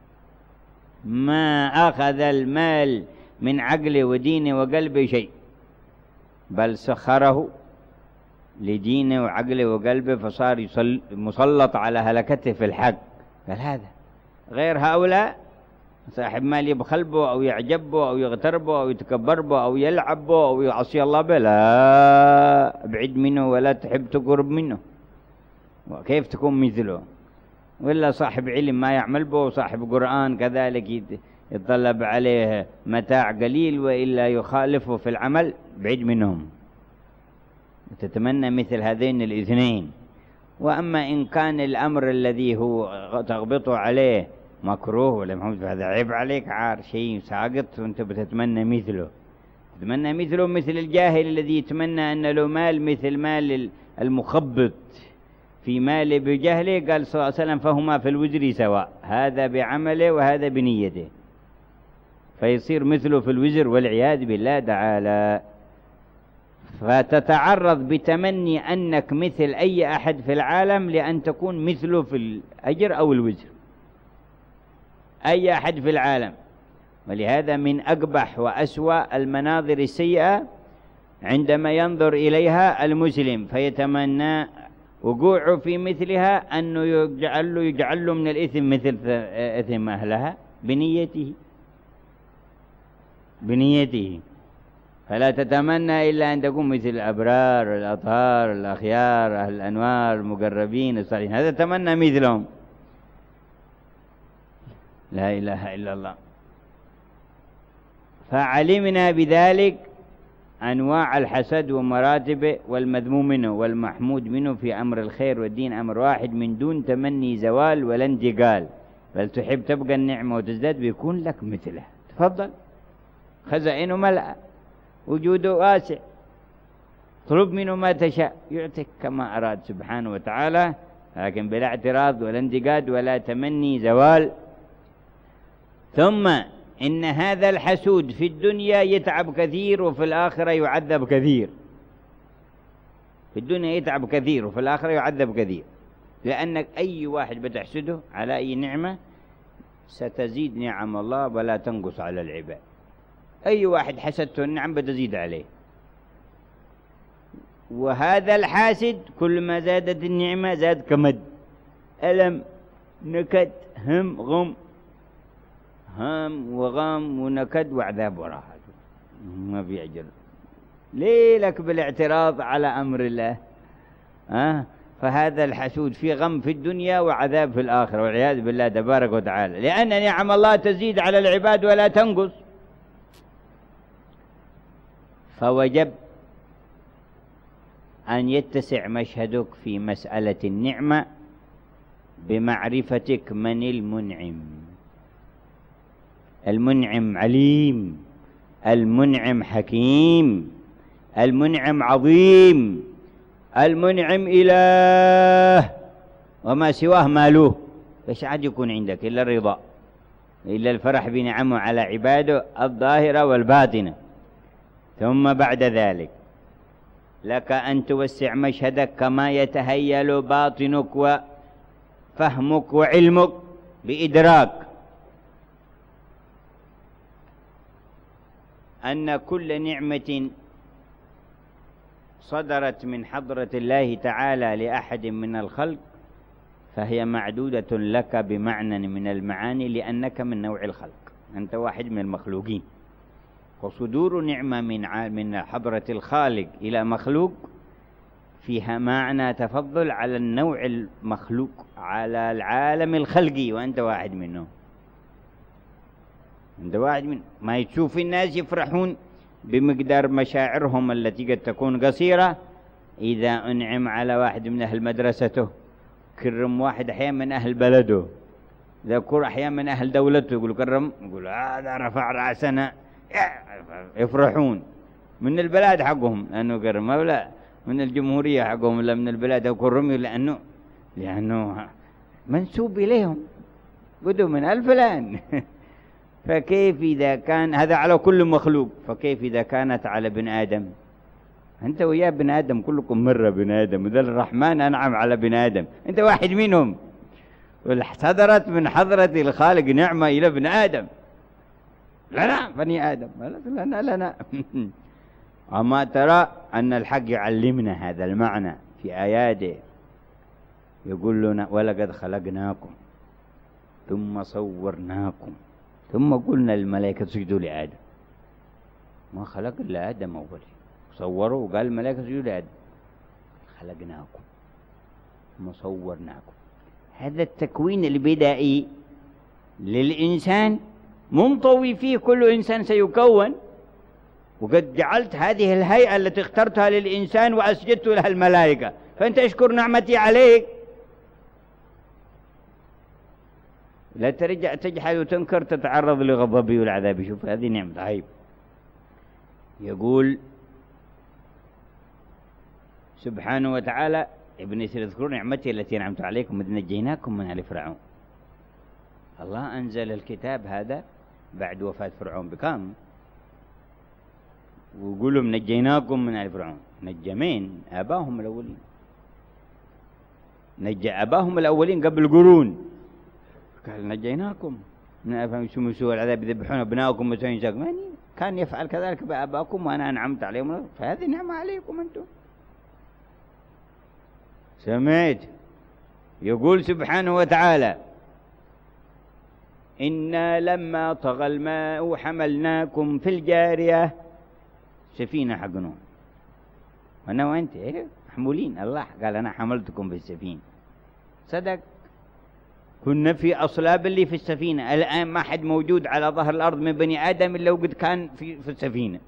ما أخذ المال من عقله ودينه وقلبه شيء، بل سخره لدينه وعقله وقلبه، فصار مسلط على هلكته في الحق. قال هذا غير هؤلاء صاحب مال يبخل به أو يعجب به أو يغتر به أو يتكبر به أو يلعب به أو يعصي الله به، لا، ابعد منه ولا تحب تقرب منه. وكيف تكون مثله؟ ولا صاحب علم ما يعمل به، وصاحب قرآن كذلك يتطلب عليه متاع قليل وإلا يخالفه في العمل، بعيد منهم. تتمنى مثل هذين الاثنين. وأما إن كان الأمر الذي هو تغبطه عليه مكروه ولا محمود، فهذا عيب عليك، عار شيء ساقط وأنت بتتمنى مثله. تتمنى مثله مثل الجاهل الذي يتمنى أن له مال مثل مال المخبط في ماله بجهله. قال صلى الله عليه وسلم فهما في الوزر سواء، هذا بعمله وهذا بنيته، فيصير مثله في الوزر والعياذ بالله تعالى. فتتعرض بتمني أنك مثل أي أحد في العالم لأن تكون مثله في الأجر أو الوزر، أي أحد في العالم. ولهذا من أقبح وأسوأ المناظر السيئة عندما ينظر إليها المسلم فيتمنى وقوعه في مثلها أنه يجعل له من الإثم مثل إثم أهلها بنيته. فلا تتمنى إلا أن تكون مثل الأبرار الأطهار الأخيار أهل الأنوار المقربين الصالحين، هذا تمنى مثلهم. لا إله إلا الله. فعلمنا بذلك أنواع الحسد ومراتبه، والمذموم منه والمحمود منه في أمر الخير والدين أمر واحد من دون تمني زوال ولا انتقال، بل تحب تبقى النعمة وتزداد بيكون لك مثله. تفضل، خزائنه ملأ، وجوده واسع، طلب منه ما تشاء يعطيك كما أراد سبحانه وتعالى، لكن بلا اعتراض ولا انتقاد ولا تمني زوال. ثم إن هذا الحسود في الدنيا يتعب كثير وفي الآخرة يعذب كثير. في الدنيا يتعب كثير وفي الآخرة يعذب كثير، لأنك أي واحد بتحسده على أي نعمة ستزيد نعم الله ولا تنقص على العباد. أي واحد حسدته النعم بتزيد عليه، وهذا الحاسد كل ما زادت النعمة زاد كمد، ألم، نكد، هم، غم، هم وغم ونكد وعذاب وراها، ما بيعجل ليلك بالاعتراض على أمر الله. فهذا الحسود في غم في الدنيا وعذاب في الآخرة والعياذ بالله تبارك وتعالى، لأن نعم الله تزيد على العباد ولا تنقص. فوجب أن يتسع مشهدك في مسألة النعمة بمعرفتك من المنعم. المنعم عليم، المنعم حكيم، المنعم عظيم، المنعم إله، وما سواه مالوه. فإيش عاد يكون عندك إلا الرضا، إلا الفرح بنعمه على عباده الظاهرة والباطنة. ثم بعد ذلك لك أن توسع مشهدك كما يتهيأ باطنك وفهمك وعلمك بإدراك أن كل نعمة صدرت من حضرة الله تعالى لأحد من الخلق فهي معدودة لك بمعنى من المعاني، لأنك من نوع الخلق، أنت واحد من المخلوقين. وصدور نعمة من حضرة الخالق إلى مخلوق فيها معنى تفضل على النوع المخلوق على العالم الخلقي، وأنت واحد منه. أنت واحد منه. ما تشوف الناس يفرحون بمقدار مشاعرهم التي قد تكون قصيرة إذا أنعم على واحد من أهل مدرسته، كرم واحد أحيانا من أهل بلده، ذكر أحيانا من أهل دولته، يقول كرم، يقول هذا رفع رأسنا، يفرحون من البلاد حقهم لأنه كرم، ولا من الجمهورية حقهم ولا من البلاد أو كرم، لأنه منسوب إليهم، بدوا من الفلان. فكيف إذا كان هذا على كل مخلوق، فكيف إذا كانت على ابن آدم؟ أنت ويا ابن آدم كلكم مرة ابن آدم، وذا الرحمن أنعم على ابن آدم، أنت واحد منهم. صدرت من حضرة الخالق نعمة إلى ابن آدم، لنا بني آدم، لنا. أما ترى أن الحق يعلمنا هذا المعنى في آياته، يقول لنا ولقد خلقناكم ثم صورناكم ثم قلنا للملائكة اسجدوا لآدم. ما خلق إلا آدم أول، صوروا وقال الملائكة اسجدوا لآدم. خلقناكم ثم صورناكم، هذا التكوين البدائي للإنسان منطوي فيه، كل إنسان سيكون، وقد جعلت هذه الهيئة التي اخترتها للإنسان وأسجدت لها الملائكة، فأنت اشكر نعمتي عليك. لا ترجع تجحد وتنكر تتعرض لغضبي والعذاب. شوف هذه نعمة عيب. يقول سبحانه وتعالى: ابن يسير اذكروا نعمتي التي أنعمت عليكم إذ نجيناكم من آل فرعون. الله أنزل الكتاب هذا بعد وفاة فرعون بكم، ويقولوا نجيناكم من آل فرعون. نجى مين؟ آباهم الأولين. نجى آباهم الأولين قبل قرون، قال نجيناكم من آل فرعون يسوموا سوء العذاب يذبحون أبناءكم ويسوون نساءكم. يعني كان يفعل كذلك بآباكم وأنا أنعمت عليهم، فهذه نعمة عليكم أنتم. سمعت؟ يقول سبحانه وتعالى: إنا لما طغى الماء حملناكم في الجارية، سفينة حق نوح. وأنا وأنت محمولين. الله قال أنا حملتكم في السفينة، صدق. كنا في أصلاب اللي في السفينة. الآن ما حد موجود على ظهر الأرض من بني آدم إلا وقد كان في السفينة.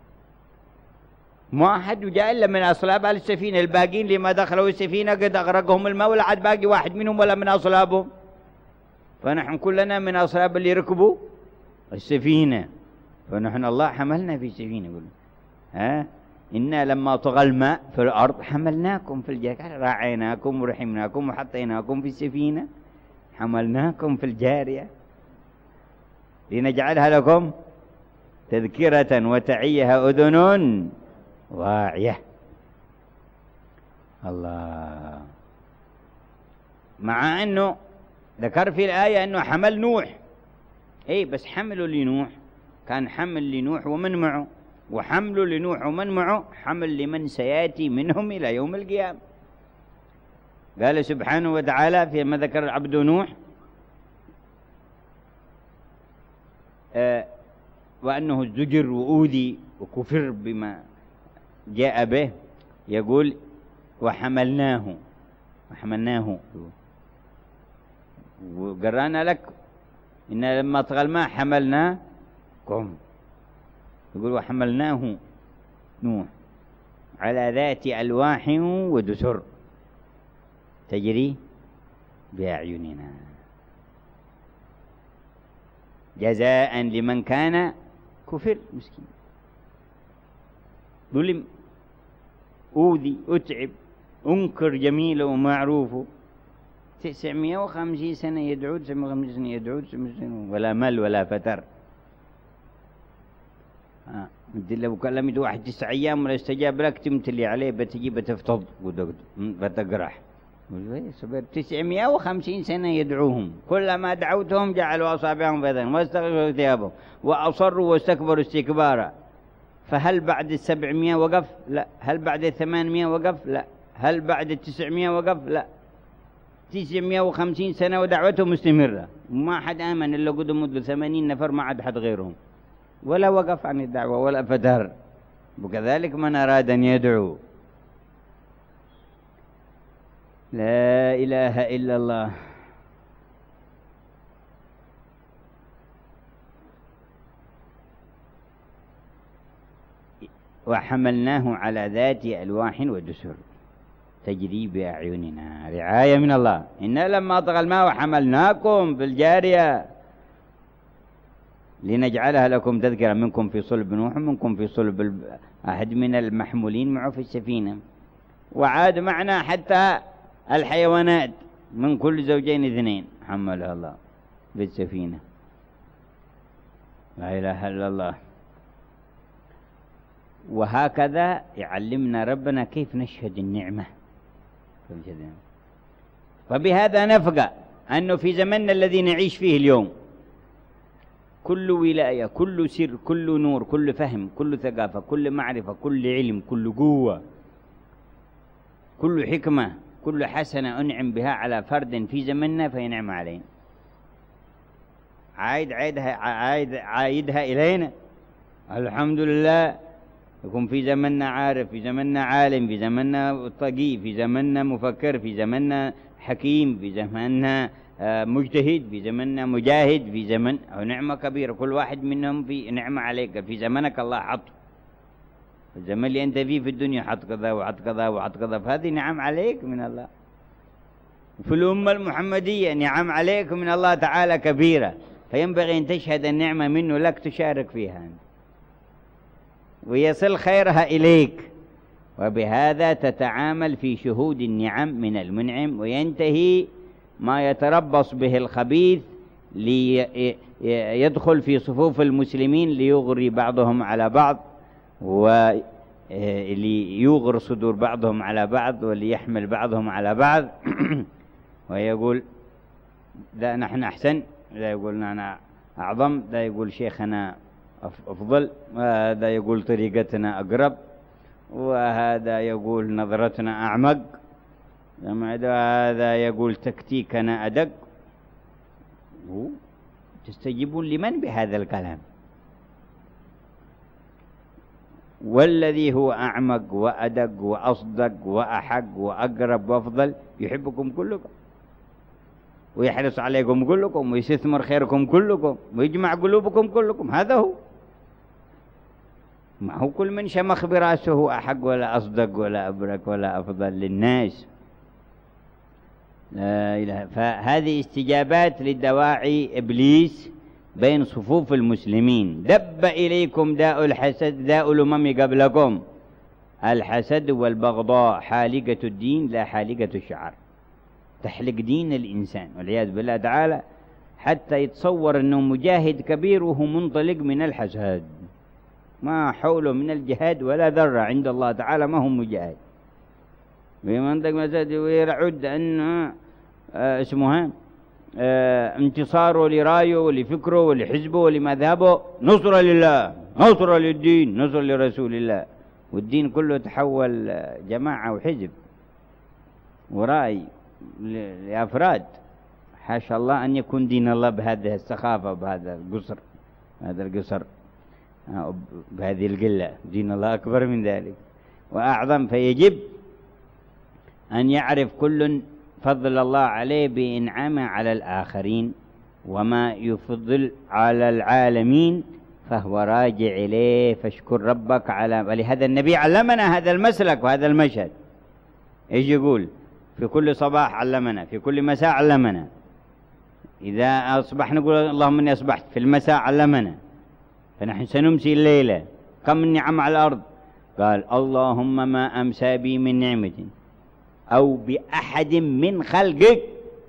ما حد جاء إلا من أصلاب السفينة. الباقين اللي ما دخلوا السفينة قد أغرقهم الماء، ولا عاد باقي واحد منهم ولا من أصلابهم. فنحن كلنا من أصلاب اللي ركبوا السفينة. فنحن الله حملنا في السفينة. يقول إنا لما طغى الماء في الأرض حملناكم في الجارية، راعيناكم ورحمناكم وحطيناكم في السفينة، حملناكم في الجارية لنجعلها لكم تذكرة وتعيها أذن واعية. الله. مع أنه ذكر في الآية أنه حمل نوح، بس حمله لنوح كان حمل لنوح ومن معه، وحمله لنوح ومن معه حمل لمن سيأتي منهم إلى يوم القيامة. قال سبحانه وتعالى فيما ذكر العبد نوح: وأنه زجر وأوذي وكفر بما جاء به. يقول: وحملناه وقرانا لك إن لما طغى الماء حملناكم. يقول: وحملناه نوح على ذات ألواح ودسر تجري بأعيننا جزاء لمن كان كفر. مسكين ظلم، أوذي، أتعب، أنكر جميله ومعروفه. 950 سنة يدعو، 950 سنة يدعو، ولا مل ولا فتر. لو كلمت واحد 9 أيام ولا استجاب لك تمتلي عليه، بتجي بتفتض بتقرح. 950 سنة يدعوهم، كلما دعوتهم جعلوا أصابعهم في آذانهم واستغشوا ثيابهم وأصروا واستكبروا استكبارا. فهل بعد 700 وقف؟ لا. هل بعد 800 وقف؟ لا. هل بعد 900 وقف؟ لا. 950 سنة ودعوتهم مستمرة، وما حد آمن إلا قدموا 80 نفر، ما عاد حد غيرهم، ولا وقف عن الدعوة ولا فتر. وكذلك من أراد أن يدعو. لا إله إلا الله. وحملناه على ذات ألواح ودسر تجري بأعيننا، رعاية من الله. إنا لما طغى الماء وحملناكم في الجارية لنجعلها لكم تذكرة، منكم في صلب نوح ومنكم في صلب أحد من المحمولين معه في السفينة. وعاد معنا حتى الحيوانات من كل زوجين 2 حملها الله في السفينة. لا إله إلا الله. وهكذا يعلمنا ربنا كيف نشهد النعمة. فبهذا نفقى أنه في زمننا الذي نعيش فيه اليوم كل ولاية، كل سر، كل نور، كل فهم، كل ثقافة، كل معرفة، كل علم، كل قوة، كل حكمة، كل حسنة أنعم بها على فرد في زمننا فهي نعمة علينا. عايدها إلينا. الحمد لله يكون في زمننا عارف، في زمننا عالم، في زمننا طقي، في زمننا مفكر، في زمننا حكيم، في زمننا مجتهد، في زمننا مجاهد، في زمن نعمة كبيرة. كل واحد منهم في نعمة عليك. في زمنك الله حط، في الزمن اللي أنت فيه في الدنيا حط كذا وحط كذا وحط كذا، فهذه نعم عليك من الله. في الأمة المحمدية نعم عليك من الله تعالى كبيرة، فينبغي أن تشهد النعمة منه لك تشارك فيها أنت ويصل خيرها إليك، وبهذا تتعامل في شهود النعم من المنعم، وينتهي ما يتربص به الخبيث ليدخل في صفوف المسلمين ليغري بعضهم على بعض، وليوغر صدور بعضهم على بعض، وليحمل بعضهم على بعض ويقول ده نحن أحسن، ده يقول أنا أعظم، ده يقول شيخنا أفضل، وهذا يقول طريقتنا أقرب، وهذا يقول نظرتنا أعمق، هذا يقول تكتيكنا أدق. تستجيبون لمن بهذا الكلام؟ والذي هو أعمق وأدق وأصدق وأحق وأقرب وأفضل يحبكم كلكم، ويحرص عليكم كلكم، ويستثمر خيركم كلكم، ويجمع قلوبكم كلكم. هذا هو، ما هو كل من شمخ براسه أحق ولا أصدق ولا أبرك ولا أفضل للناس. لا إله. فهذه استجابات للدواعي إبليس بين صفوف المسلمين. دب إليكم داء الحسد، داء الأمم قبلكم، الحسد والبغضاء، حالقة الدين لا حالقة الشعر، تحلق دين الإنسان والعياذ بالله تعالى، حتى يتصور أنه مجاهد كبير وهو منطلق من الحسد، ما حوله من الجهاد ولا ذرة عند الله تعالى، ما هو مجاهد بمنطق مسد، ويرعد أن اسمها انتصاره لرايه ولفكره ولحزبه ولمذهبه نصرة لله، نصرة للدين، نصرة لرسول الله، والدين كله تحول جماعة وحزب ورأي لأفراد. حاشا الله أن يكون دين الله بهذه السخافة، بهذا القصر، هذا القصر، بهذه القلة. دين الله أكبر من ذلك وأعظم. فيجب أن يعرف كل فضل الله عليه بإنعامه على الآخرين، وما يفضل على العالمين فهو راجع إليه، فاشكر ربك على. ولهذا النبي علمنا هذا المسلك وهذا المشهد. إيش يقول؟ في كل صباح علمنا، في كل مساء علمنا، إذا أصبح نقول اللهم إني أصبحت، في المساء علمنا، فنحن سنمسي الليلة كم من نعم على الأرض. قال اللهم ما أمسى بي من نعمة أو بأحد من خلقك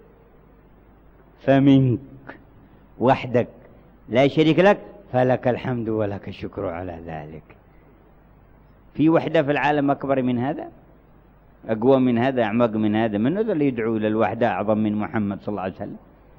فمنك وحدك لا شريك لك، فلك الحمد ولك الشكر على ذلك. في وحدة في العالم أكبر من هذا، أقوى من هذا، أعمق من هذا؟ من هذا اللي يدعو إلى الوحدة أعظم من محمد صلى الله عليه وسلم؟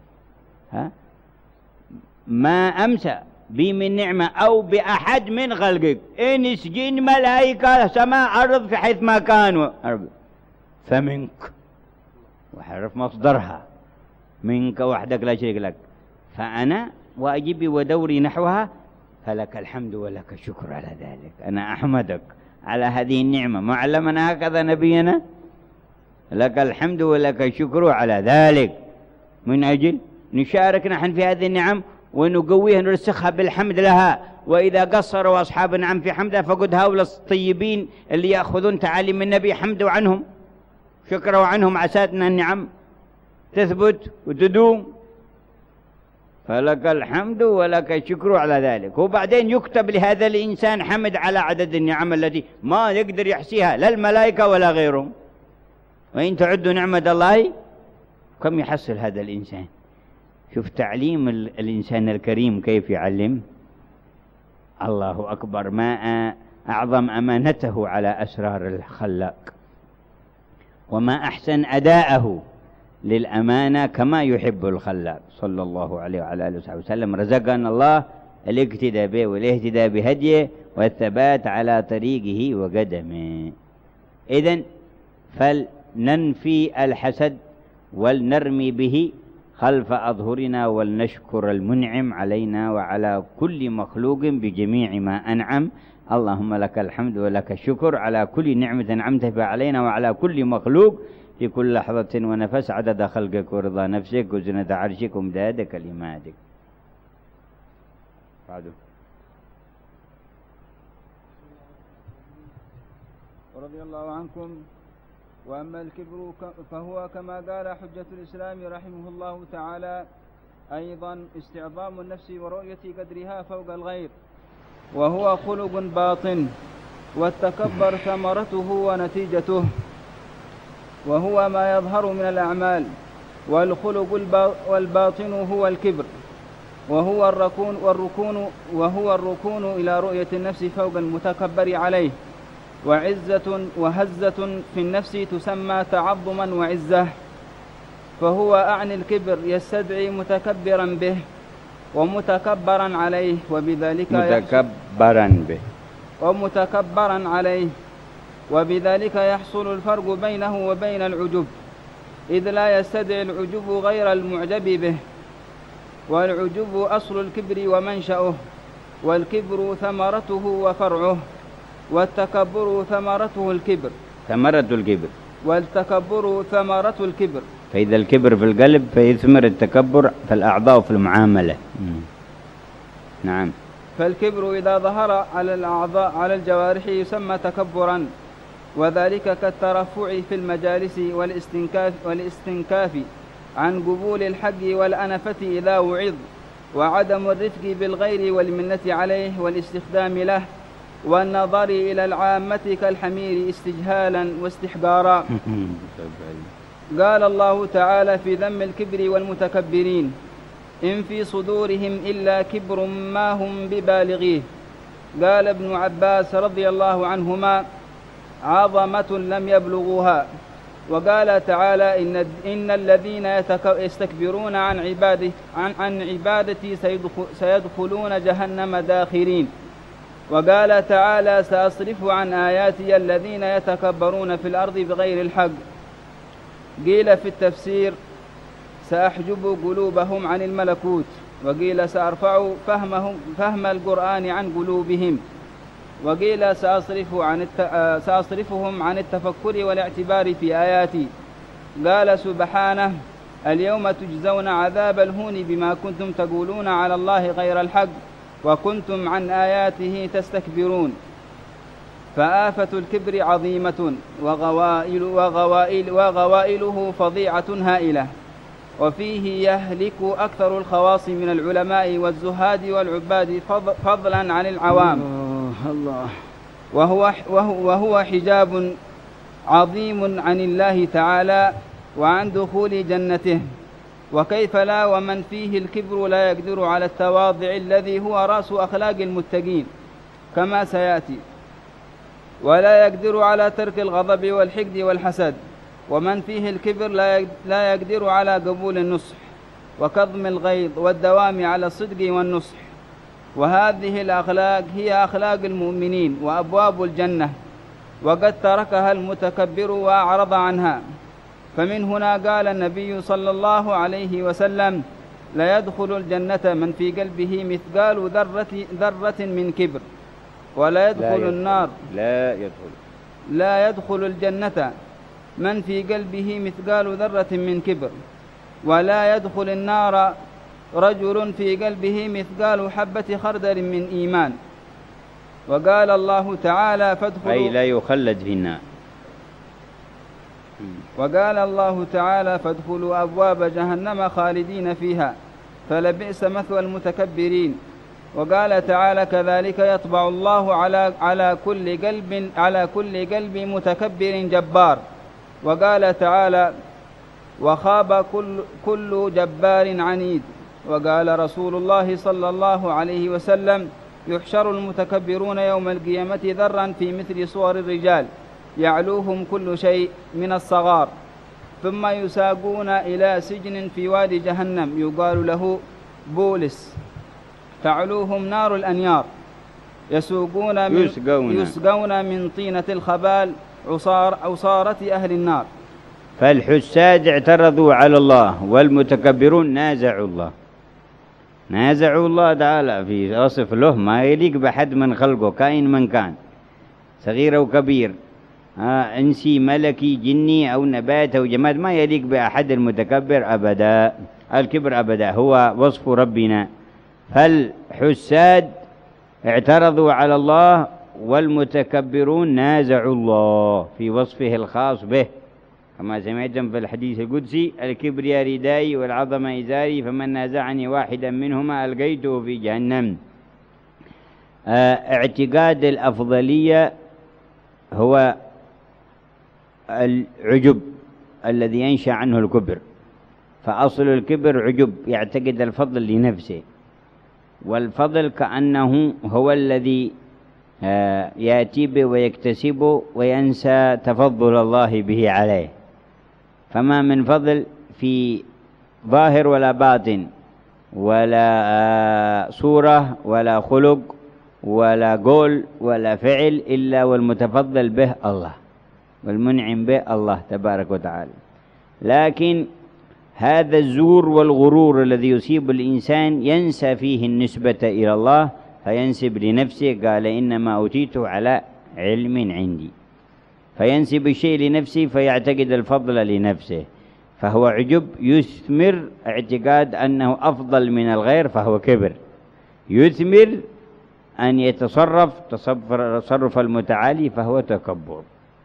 ما أمسى بي من نعمة أو بأحد من خلقك، إنس جن ملائكة سماء أرض في حيث ما كانوا، فمنك، وحرف مصدرها، منك وحدك لا شريك لك، فأنا واجبي ودوري نحوها، فلك الحمد ولك الشكر على ذلك. أنا أحمدك على هذه النعمة، ما علمنا هكذا نبينا؟ لك الحمد ولك الشكر على ذلك، من أجل نشارك نحن في هذه النعم ونقويها ونرسخها بالحمد لها. وإذا قصروا أصحاب النعم في حمدها فقد هؤلاء الطيبين اللي يأخذون تعاليم النبي حمدوا عنهم، شكروا عنهم، عسى أن النعم تثبت وتدوم. فلك الحمد ولك الشكر على ذلك. وبعدين يكتب لهذا الإنسان حمد على عدد النعم التي ما يقدر يحصيها لا الملائكة ولا غيرهم. وإن تعدوا نعمة الله كم يحصل هذا الإنسان. شوف تعليم الإنسان الكريم كيف يعلم. الله أكبر، ما أعظم أمانته على أسرار الخلاق، وما أحسن أداءه للأمانة كما يحب الخلاق صلى الله عليه وعلى آله وصحبه وسلم. رزقنا الله الاقتداء به والاهتداء بهديه والثبات على طريقه وقدمه. إذن فلننفي الحسد ولنرمي به خلف أظهرنا، ولنشكر المنعم علينا وعلى كل مخلوق بجميع ما أنعم اللهم لك الحمد ولك الشكر على كل نعمة أنعمت بها علينا وعلى كل مخلوق في كل لحظة ونفس، عدد خلقك ورضا نفسك وزنة عرشك ومداد كلماتك. بعده رضي الله عنكم. وأما الكبر فهو كما قال حجة الإسلام رحمه الله تعالى أيضا استعظام النفس ورؤية قدرها فوق الغير، وهو خلق باطن، والتكبر ثمرته ونتيجته، وهو ما يظهر من الأعمال. والخلق والباطن هو الكبر، وهو الركون إلى رؤية النفس فوق المتكبر عليه، وهزة في النفس تسمى تعظما وعزة. فهو أعني الكبر يستدعي متكبرا به ومتكبرا عليه، وبذلك يحصل الفرق بينه وبين العجب، إذ لا يستدعي العجب غير المعجب به، والعجب أصل الكبر ومنشأه، والكبر ثمرته وفرعه، والتكبر ثمرته الكبر والتكبر ثمرة الكبر. فإذا الكبر في القلب فيثمر التكبر في الأعضاء وفي المعاملة. نعم. فالكبر إذا ظهر على الأعضاء على الجوارح يسمى تكبرا، وذلك كالترفع في المجالس والاستنكاف عن قبول الحق والأنفة إذا وعظ، وعدم الرفق بالغير والمنة عليه والاستخدام له، والنظر إلى العامة كالحمير استجهالا واستحقارا. قال الله تعالى في ذم الكبر والمتكبرين: إن في صدورهم إلا كبر ما هم ببالغيه. قال ابن عباس رضي الله عنهما: عظمة لم يبلغوها. وقال تعالى: إن الذين يستكبرون عن عبادتي سيدخلون جهنم داخرين. وقال تعالى: سأصرف عن آياتي الذين يتكبرون في الأرض بغير الحق. قيل في التفسير: سأحجب قلوبهم عن الملكوت. وقيل: سأرفع فهم القرآن عن قلوبهم. وقيل: سأصرفهم عن التفكر والاعتبار في آياتي. قال سبحانه: اليوم تجزون عذاب الهون بما كنتم تقولون على الله غير الحق وكنتم عن آياته تستكبرون. فآفة الكبر عظيمة، وغوائله فظيعة هائلة، وفيه يهلك أكثر الخواص من العلماء والزهاد والعباد فضلا عن العوام. وهو حجاب عظيم عن الله تعالى وعن دخول جنته. وكيف لا ومن فيه الكبر لا يقدر على التواضع الذي هو رأس أخلاق المتقين كما سيأتي، ولا يقدر على ترك الغضب والحقد والحسد. ومن فيه الكبر لا يقدر على قبول النصح وكظم الغيظ والدوام على الصدق والنصح. وهذه الأخلاق هي أخلاق المؤمنين وأبواب الجنة، وقد تركها المتكبر وأعرض عنها. فمن هنا قال النبي صلى الله عليه وسلم: لا يدخل الجنة من في قلبه مثقال ذرة من كبر، ولا يدخل النار لا يدخل الجنة من في قلبه مثقال ذرة من كبر، ولا يدخل النار رجل في قلبه مثقال حبة خردل من إيمان. وقال الله تعالى: فادخلوا أي لا يخلد في النار. وقال الله تعالى: فادخلوا أبواب جهنم خالدين فيها فلبئس مثوى المتكبرين. وقال تعالى: كذلك يطبع الله على كل قلب متكبر جبار. وقال تعالى: وخاب كل جبار عنيد. وقال رسول الله صلى الله عليه وسلم: يحشر المتكبرون يوم القيامة ذرا في مثل صور الرجال يعلوهم كل شيء من الصغار، ثم يساقون إلى سجن في وادي جهنم يقال له بولس، تعلوهم نار الأنيار، يسقون من طينة الخبال عصارة أهل النار. فالحساد اعترضوا على الله، والمتكبرون نازعوا الله. نازعوا الله تعالى في وصف له ما يليق بحد من خلقه كائن من كان، صغير أو كبير، إنسي ملكي جني أو نبات أو جماد، ما يليق بأحد المتكبر أبدا، الكبر أبدا هو وصف ربنا. فالحساد اعترضوا على الله، والمتكبرون نازعوا الله في وصفه الخاص به، كما سمعتم في الحديث القدسي: الكبرياء ردائي والعظمة إزاري، فمن نازعني واحدا منهما ألقيته في جهنم. اعتقاد الأفضلية هو العجب الذي ينشأ عنه الكبر، فأصل الكبر عجب، يعتقد الفضل لنفسه، والفضل كأنه هو الذي يأتي به ويكتسبه وينسى تفضل الله به عليه. فما من فضل في ظاهر ولا باطن ولا صورة ولا خلق ولا قول ولا فعل إلا والمتفضل به الله والمنعم به الله تبارك وتعالى. لكن هذا الزور والغرور الذي يصيب الإنسان ينسى فيه النسبة إلى الله، فينسب لنفسه، قال إنما أوتيته على علم عندي، فينسب الشيء لنفسه فيعتقد الفضل لنفسه، فهو عجب يثمر اعتقاد أنه أفضل من الغير، فهو كبر، يثمر أن يتصرف تصرف المتعالي، فهو تكبر.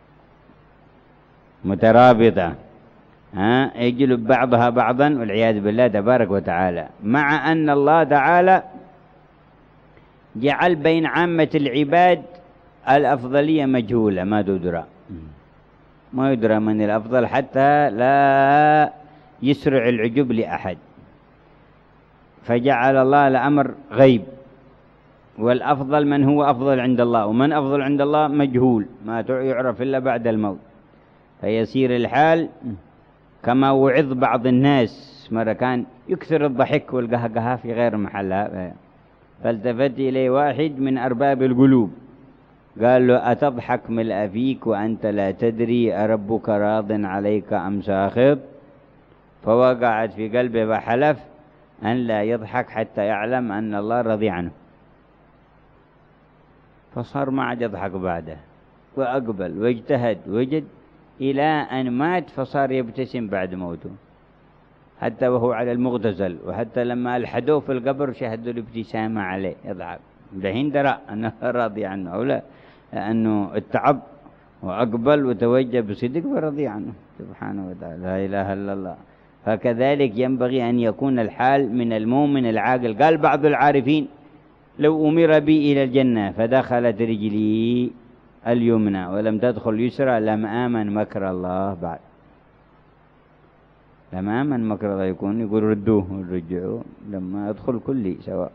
مترابطة يجلب بعضها بعضا والعياذ بالله تبارك وتعالى، مع أن الله تعالى جعل بين عامة العباد الأفضلية مجهولة، ما يدرى من الأفضل، حتى لا يسرع العجب لأحد، فجعل الله الأمر غيب، والأفضل من هو أفضل عند الله، ومن أفضل عند الله مجهول، ما يعرف إلا بعد الموت. فيصير الحال كما وعظ بعض الناس مرة، كان يكثر الضحك والقهقه في غير محلها، فالتفت إليه واحد من أرباب القلوب قال له: أتضحك ملء فيك وأنت لا تدري أربك راض عليك أم ساخط؟ فوقعت في قلبه وحلف أن لا يضحك حتى يعلم أن الله رضي عنه، فصار ما عاد يضحك بعده، وأقبل واجتهد وجد إلى أن مات، فصار يبتسم بعد موته، حتى وهو على المغتسل، وحتى لما ألحدوه في القبر شهدوا الابتسامة عليه يضحك، دحين درى أنه راضي عنه، أو لا، لأنه اتعب وأقبل وتوجه بصدق ورضي عنه سبحانه وتعالى. لا إله إلا الله. فكذلك ينبغي أن يكون الحال من المؤمن العاقل. قال بعض العارفين: لو أمر بي إلى الجنة فدخلت رجلي اليمنى ولم تدخل يسرى لم آمن مكر الله بعد. لم آمن مكر الله، يقول ردوه ورجعوه لما أدخل كلي سواء.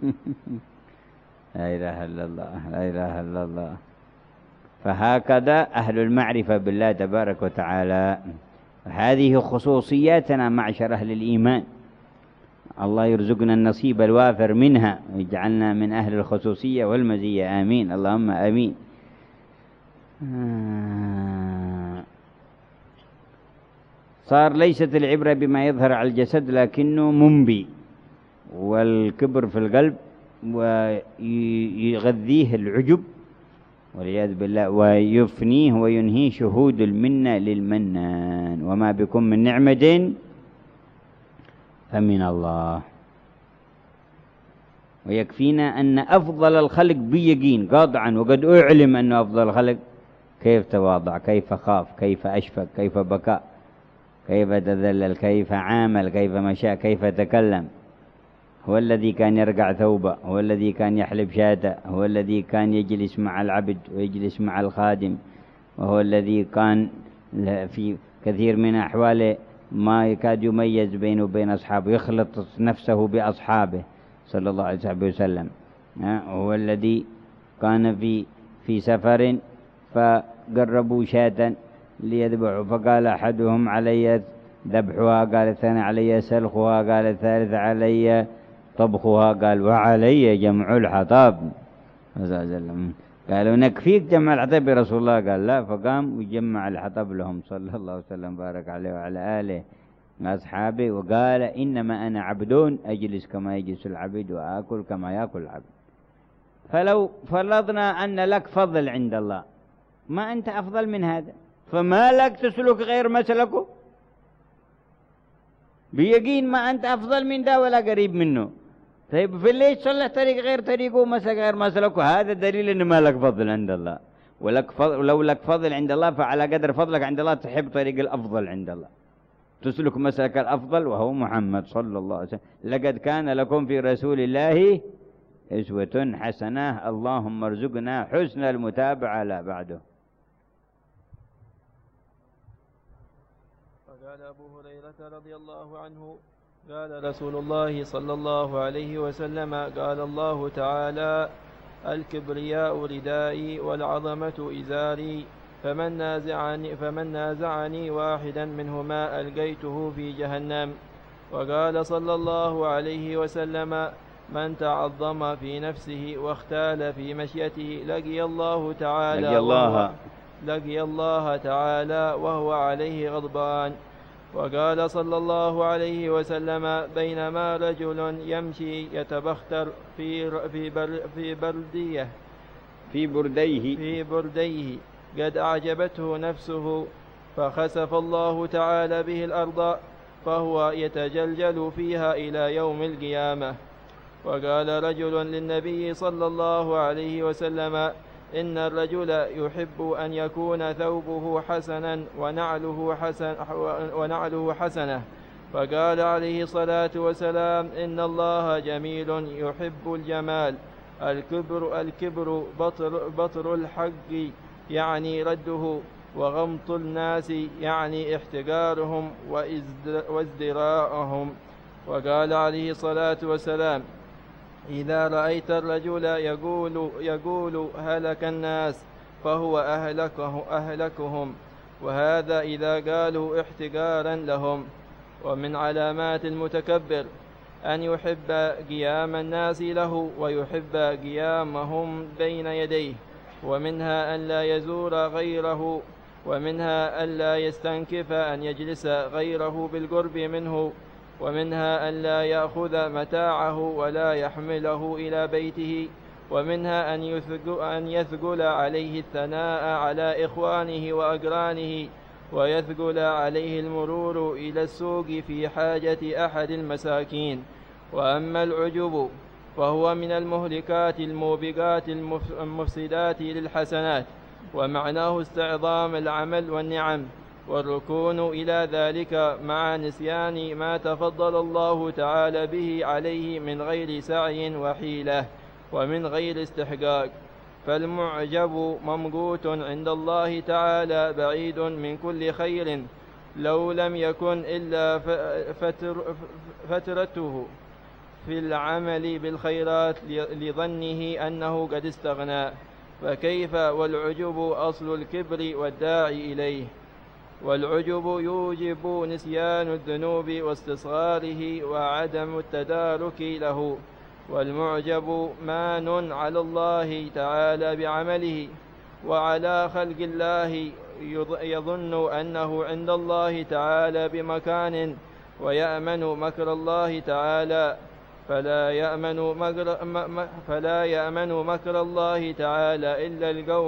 لا إله إلا الله، لا إله إلا الله. فهكذا أهل المعرفة بالله تبارك وتعالى. هذه خصوصياتنا معشر أهل الإيمان، الله يرزقنا النصيب الوافر منها ويجعلنا من أهل الخصوصية والمزية، آمين اللهم آمين. صار ليست العبرة بما يظهر على الجسد لكنه منبي، والكبر في القلب ويغذيه العجب والعياذ بالله، ويفنيه وينهيه شهود المنة للمنان، وما بكم من نعمة فمن الله. ويكفينا أن أفضل الخلق بيقين قاطعا، وقد أعلم أنه أفضل الخلق، كيف تواضع، كيف خاف، كيف أشفق، كيف بكى، كيف تذلل، كيف عامل، كيف مشى، كيف تكلم. هو الذي كان يرقع ثوبه، هو الذي كان يحلب شاته، هو الذي كان يجلس مع العبد ويجلس مع الخادم، وهو الذي كان في كثير من أحواله ما يكاد يميز بينه وبين أصحابه، يخلط نفسه بأصحابه صلى الله عليه وسلم. هو الذي كان في سفر فقربوا شاة ليذبحوا، فقال أحدهم: علي ذبحها، قال الثاني: علي سلخها، قال الثالث: علي طبخها، قال: وعلي جمع الحطب. قالوا: نكفيك جمع الحطب يا رسول الله، قال: لا، فقام وجمع الحطب لهم صلى الله عليه وسلم بارك عليه وعلى آله. أصحابه وقال إنما أنا عبد أجلس كما يجلس العبد وآكل كما يأكل العبد. فلو فرضنا أن لك فضل عند الله، ما أنت أفضل من هذا، فما لك تسلك غير مسلكه؟ بيقين ما أنت أفضل من ده ولا قريب منه. طيب في ليش تصلح طريق غير طريقه ومسلك غير مسلكه؟ هذا دليل أن ما لك فضل عند الله. ولو لك فضل عند الله فعلى قدر فضلك عند الله تحب طريق الأفضل عند الله، تسلك مسلك الأفضل وهو محمد صلى الله عليه وسلم. لقد كان لكم في رسول الله أسوة حسنة، اللهم ارزقنا حسن المتابعة لا بعده. وقال أبو هريرة رضي الله عنه قال رسول الله صلى الله عليه وسلم قال الله تعالى: الكبرياء ردائي والعظمة إزاري، فمن نازعني واحدا منهما ألقيته في جهنم. وقال صلى الله عليه وسلم: من تعظم في نفسه واختال في مشيته لقي الله تعالى وهو عليه غضبان. وقال صلى الله عليه وسلم: بينما رجل يمشي يتبختر في برديه قد أعجبته نفسه، فخسف الله تعالى به الأرض فهو يتجلجل فيها إلى يوم القيامة. وقال رجل للنبي صلى الله عليه وسلم: إن الرجل يحب أن يكون ثوبه حسنا ونعله حسنة، فقال عليه الصلاة والسلام: إن الله جميل يحب الجمال. الكبر بطر الحق يعني رده، وغمط الناس يعني احتقارهم وازدراءهم. وقال عليه الصلاة والسلام: إذا رأيت الرجل يقول هلك الناس فهو أهلكهم، وهذا إذا قالوا احتقارا لهم. ومن علامات المتكبر أن يحب قيام الناس له ويحب قيامهم بين يديه، ومنها أن لا يزور غيره، ومنها أن لا يستنكف أن يجلس غيره بالقرب منه، ومنها أن لا يأخذ متاعه ولا يحمله إلى بيته، ومنها أن يثقل عليه الثناء على إخوانه وأقرانه، ويثقل عليه المرور إلى السوق في حاجة أحد المساكين. وأما العجب فهو من المهلكات الموبقات المفسدات للحسنات، ومعناه استعظام العمل والنعم والركون إلى ذلك مع نسيان ما تفضل الله تعالى به عليه من غير سعي وحيلة ومن غير استحقاق. فالمعجب ممقوت عند الله تعالى بعيد من كل خير، لو لم يكن إلا فترته في العمل بالخيرات لظنه أنه قد استغنى. فكيف والعجب أصل الكبر والداعي إليه. والعجب يوجب نسيان الذنوب واستصغاره وعدم التدارك له. والمعجب مان على الله تعالى بعمله وعلى خلق الله، يظن أنه عند الله تعالى بمكان، ويأمن مكر الله تعالى، فلا يأمن مكر الله تعالى إلا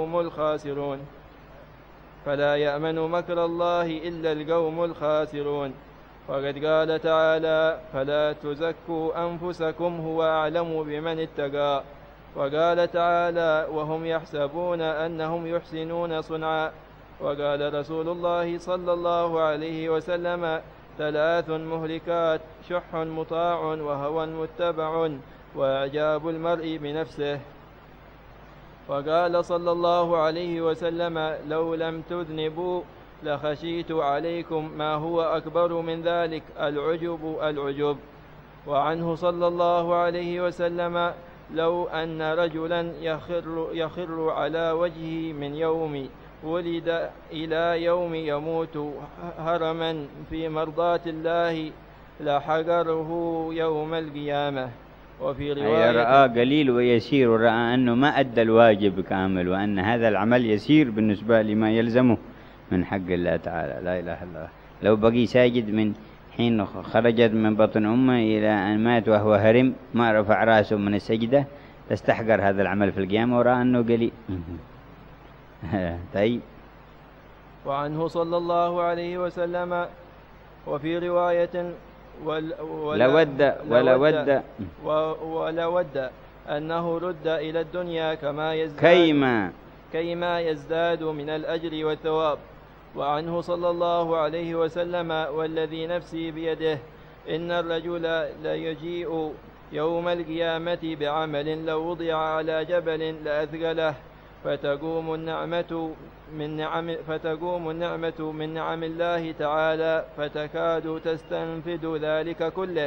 القوم الخاسرون. وقد قال تعالى: فلا تزكوا أنفسكم هو أعلم بمن اتقى. وقال تعالى: وهم يحسبون أنهم يحسنون صنعا. وقال رسول الله صلى الله عليه وسلم: 3 مهلكات: شح مطاع، وهوى متبع، وإعجاب المرء بنفسه. وقال صلى الله عليه وسلم: لو لم تذنبوا لخشيت عليكم ما هو أكبر من ذلك، العجب. وعنه صلى الله عليه وسلم: لو أن رجلا يخر على وجهه من يوم ولد إلى يوم يموت هرما في مرضاة الله لحقره يوم القيامة. وفي رواية رأى قليل ويسير، ورأى أنه ما أدى الواجب كامل، وأن هذا العمل يسير بالنسبة لما يلزمه من حق الله تعالى. لا إله إلا الله. لو بقي ساجد من حين خرجت من بطن أمه إلى أن مات وهو هرم ما رفع رأسه من السجدة، تستحقر هذا العمل في القيامة ورأى أنه قليل. طيب. وعنه صلى الله عليه وسلم وفي رواية ولود أنه رد إلى الدنيا كيما يزداد من الأجر والثواب. وعنه صلى الله عليه وسلم والذي نفسي بيده إن الرجل ليجيء يوم القيامة بعمل لو وضع على جبل لأثقله، فتقوم النعمة من نعم الله تعالى فتكاد تستنفد ذلك كله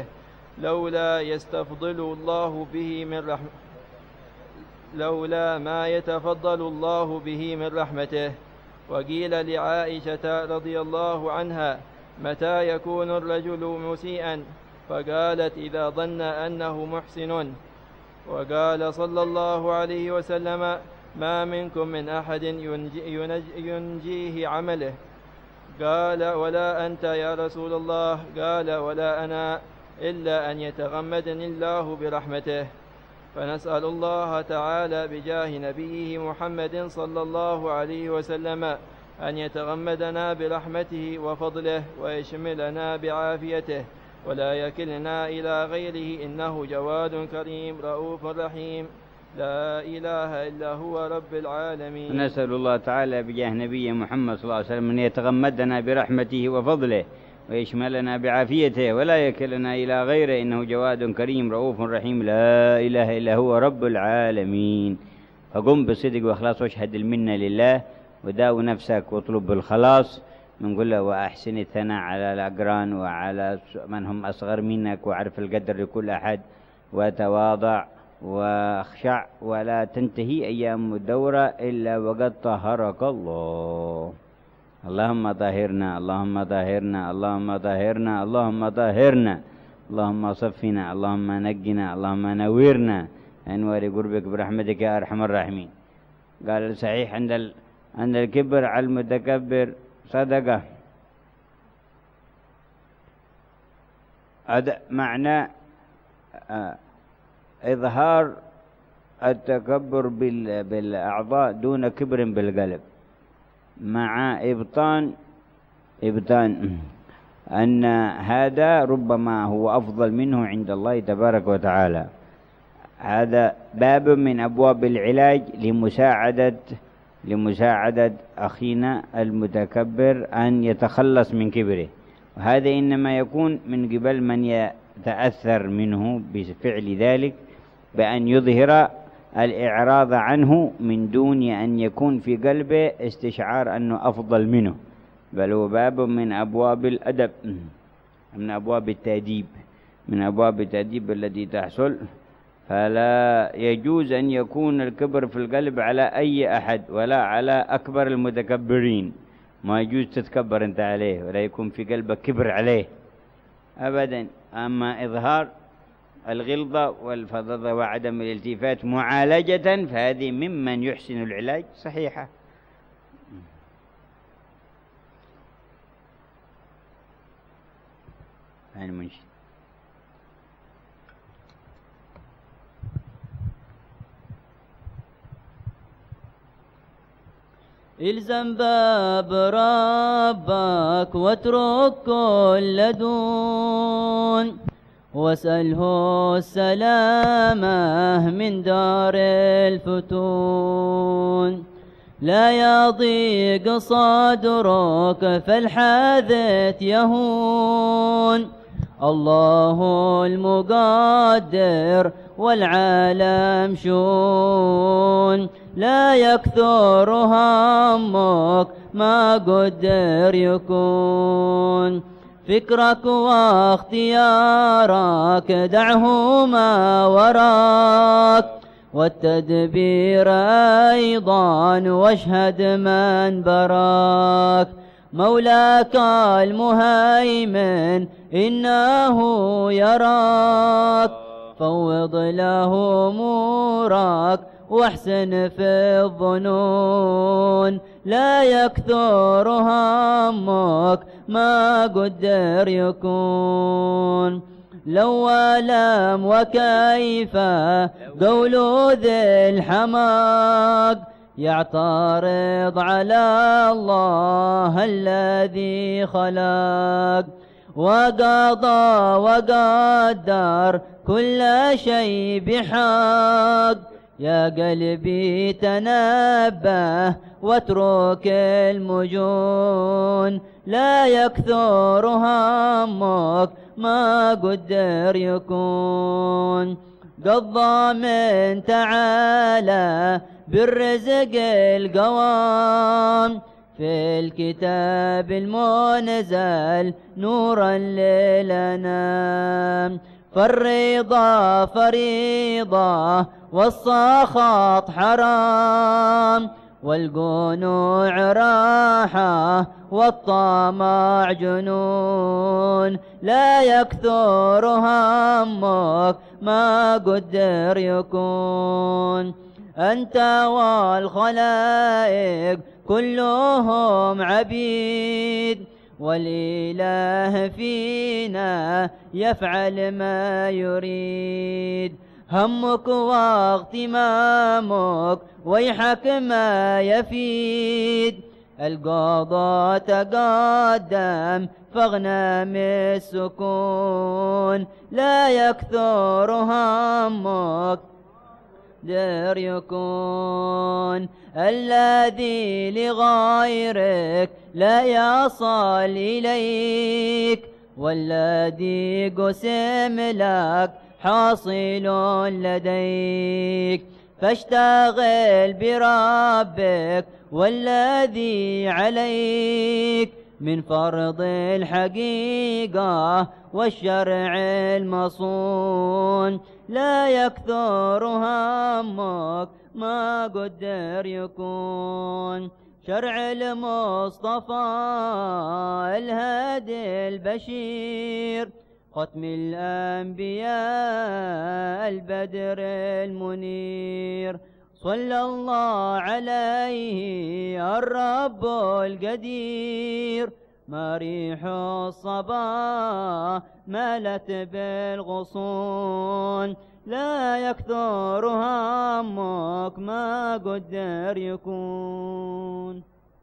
لولا ما يتفضل الله به من رحمته. وقيل لعائشة رضي الله عنها متى يكون الرجل مسيئا؟ فقالت إذا ظن أنه محسن. وقال صلى الله عليه وسلم ما منكم من أحد ينجيه عمله. قال ولا أنت يا رسول الله؟ قال ولا أنا، إلا أن يتغمدني الله برحمته. فنسأل الله تعالى بجاه نبيه محمد صلى الله عليه وسلم أن يتغمدنا برحمته وفضله ويشملنا بعافيته ولا يكلنا إلى غيره، إنه جواد كريم رؤوف رحيم لا إله إلا هو رب العالمين. نسأل الله تعالى بجاه نبيه محمد صلى الله عليه وسلم أن يتغمدنا برحمته وفضله ويشملنا بعافيته ولا يكلنا إلى غيره، إنه جواد كريم رؤوف رحيم لا إله إلا هو رب العالمين. فقم بصدق وإخلاص واشهد المنة لله وداو نفسك واطلب بالخلاص من كل، وأحسن الثناء على الأقران وعلى من هم أصغر منك، وعرف القدر لكل أحد، وتواضع واخشع، ولا تنتهي أيام الدورة إلا وقد طهرك الله. اللهم طهرنا اللهم طهرنا اللهم طهرنا اللهم طهرنا اللهم صفنا اللهم نقنا اللهم نورنا أنوار قربك برحمتك يا أرحم الراحمين. قال صحيح عند الكبر على المتكبر صدقة. هذا معنى إظهار التكبر بالأعضاء دون كبر بالقلب، مع إبطان أن هذا ربما هو أفضل منه عند الله تبارك وتعالى. هذا باب من أبواب العلاج لمساعدة أخينا المتكبر أن يتخلص من كبره، وهذا إنما يكون من قبل من يتأثر منه بفعل ذلك بأن يظهر الإعراض عنه من دون أن يكون في قلبه استشعار أنه أفضل منه، بل هو باب من أبواب الأدب، من أبواب التأديب، من أبواب التأديب التي تحصل. فلا يجوز أن يكون الكبر في القلب على أي أحد ولا على أكبر المتكبرين. ما يجوز تتكبر أنت عليه ولا يكون في قلبك كبر عليه أبدا. أما إظهار الغلظة والفظاظة وعدم الالتفات معالجة فهذه ممن يحسن العلاج صحيحة. المنشد الزم باب ربك واترك كل دون واسأله السلامة من دار الفتون. لا يضيق صدرك فالحادث يهون، الله المقدر والعالم شون. لا يكثر همك ما قدر يكون، فكرك واختيارك دعهما وراك، والتدبير أيضا واشهد من براك. مولاك المهيمن إنه يراك، فوض له أمورك واحسن في الظنون. لا يكثر همك ما قدر يكون. لو ولم وكيف قول ذي الحماق يعترض على الله الذي خلق وقضى وقدر كل شيء بحق. يا قلبي تنبه واترك المجون، لا يكثر همك ما قدر يكون. قضى من تعالى بالرزق القوام في الكتاب المنزل نورا للأنام. فالرضا فريضة والسخط حرام والقنوع راحة والطمع جنون. لا يكثر همك ما قدر يكون. أنت والخلائق كلهم عبيد والإله فينا يفعل ما يريد. همك واغتمامك ويحك ما يفيد. القضاء تقدم فاغنم السكون. لا يكثر همك قدر يكون. الذي لغيرك لا يصل إليك والذي قسم لك حاصل لديك. فاشتغل بربك والذي عليك من فرض الحقيقة والشرع المصون. لا يكثر همك ما قدر يكون. شرع المصطفى الهادي البشير ختم الأنبياء البدر المنير. صلى الله عليه الرب القدير. ما ريح الصبا مالت بالغصون. لا يكثر همك ما قدر يكون.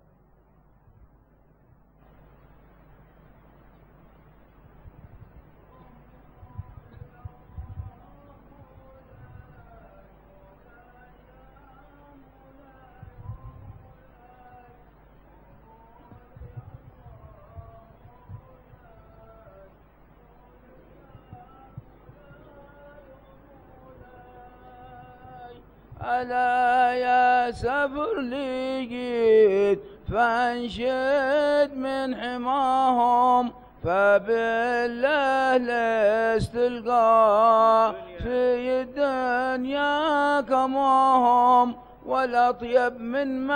ألا يا سفر لقيت فانشد من حماهم فبالله لست تلقى في الدنيا كماهم والأطيب من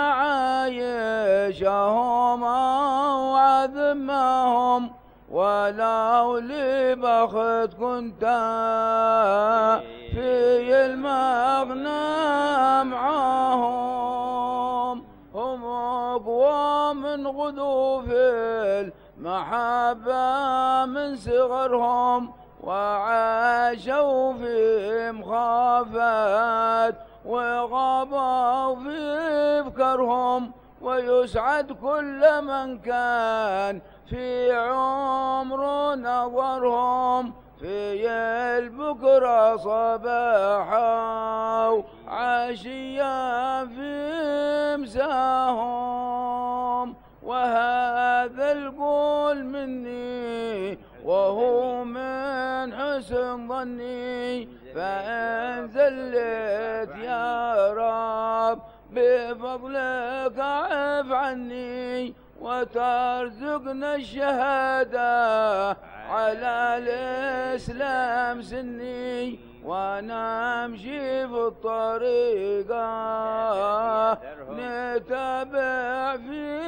معايشهم أو عذمهم. ولو لي بخت كنت في المغنى معاهم. هم أقوى من غدو في المحبة من صغرهم وعاشوا في مخافات وغابوا في فكرهم. ويسعد كل من كان في عمر نظرهم في البكرة صباحا عشيا في مساهم. وهذا القول مني وهو من حسن ظني. فإن زلت يا رب بفضلك عف عني وترزقنا الشهادة على الإسلام سني. وانا امشي في الطريقة نتابع في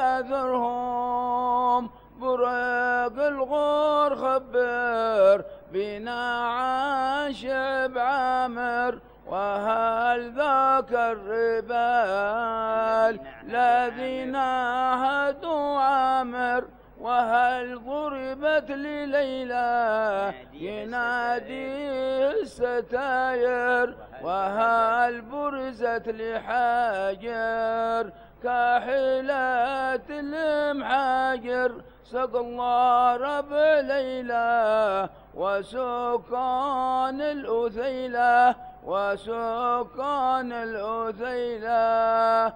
اثرهم. برق الغور خبر بنا عن شعب عامر وهل ذاك الربال الذين عاهدوا عامر. وهل ضربت لليلى ينادي الستاير، وهل برزت لحاجر كاحلة المحاجر. سق الله ربع ليلى وسكان الأثيلة، وسكان الأثيلة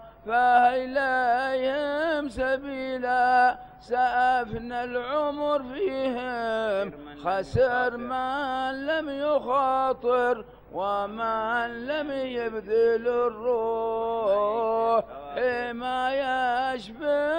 فإليهم سبيلا. سأفنى العمر فيهم، خسر من لم يخاطر، ومن لم يبذل الروح ما يشفي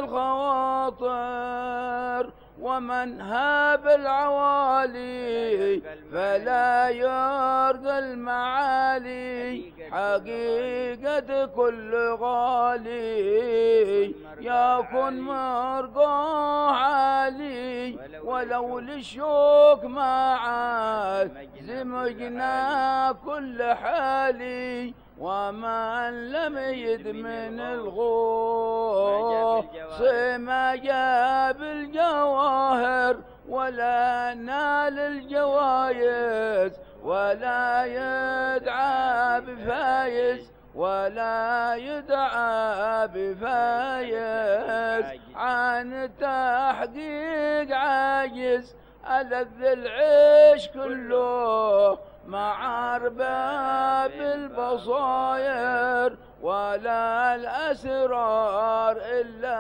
الخواطر. ومن هاب العوالي فلا يرقى المعالي، حقيقة كل غالي يكن مرقاه عالي. ولو للشوك ما عاد زمجنا كل حالي، ومن لم يدمن الغوص ما جاب الجواهر، ولا نال الجوايز، ولا يدعى بفايز، ولا يدعى بفايز. عن التحقيق عاجز، ألذ العيش كله مع أرباب البصاير، ولا الأسرار إلا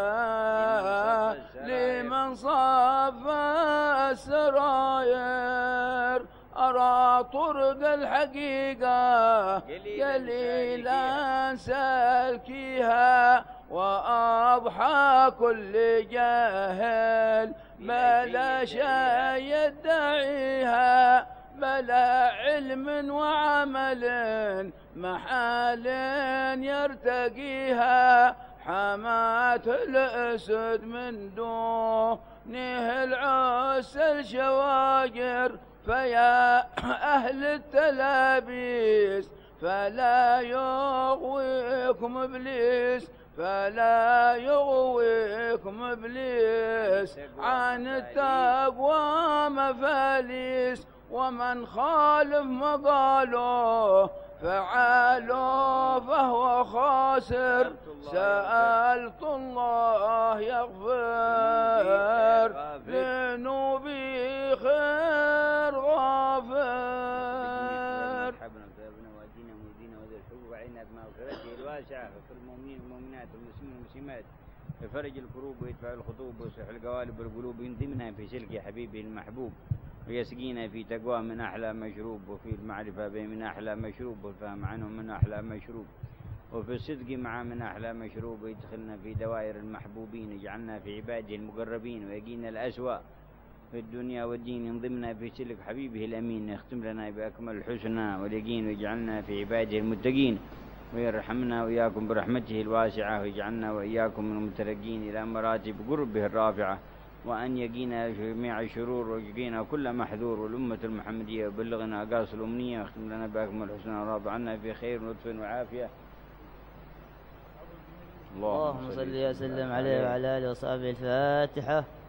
لمن صفى السراير. أرى طرق الحقيقة قليلا سالكيها، وأضحى كل جاهل بلا شيء يدعيها، بلا علم وعمل محال يرتقيها. حماة الأسد من دونه العس الشواجر، فيا أهل التلابيس فلا يغويكم إبليس، فلا يغويكم إبليس. عن التقوى مفاليس، ومن خالف مقاله فعاله فهو خاسر. سألت الله يغفر ذنوبي خير غافر. الواسعة في المؤمنين والمؤمنات والمسلمين والمسلمات، يفرج الكروب ويدفع الخطوب ويصلح القوالب والقلوب، ينضمنا في سلك حبيبه المحبوب، ويسقينا في تقوى من أحلى مشروب، وفي المعرفة به من أحلى مشروب، والفهم عنه من أحلى مشروب، وفي الصدق معه من أحلى مشروب، ويدخلنا في دوائر المحبوبين، يجعلنا في عباده المقربين، ويقينا الأسوأ في الدنيا والدين. ينضمنا في سلك حبيبه الأمين، يختم لنا بأكمل الحسنى واليقين، ويجعلنا في عباده المتقين، ويرحمنا وإياكم برحمته الواسعة، ويجعلنا وإياكم من المترقين إلى مراتب قربه الرافعة، وأن يقينا جميع الشرور، ويقينا كل محذور، والأمة المحمدية، وبلغنا أقاصي الأمنية، واختم لنا بأكمل الحسنى، وراض عنا في خير ولطف وعافية. اللهم صل وسلم عليه وعلى آله وصحبه. الفاتحة.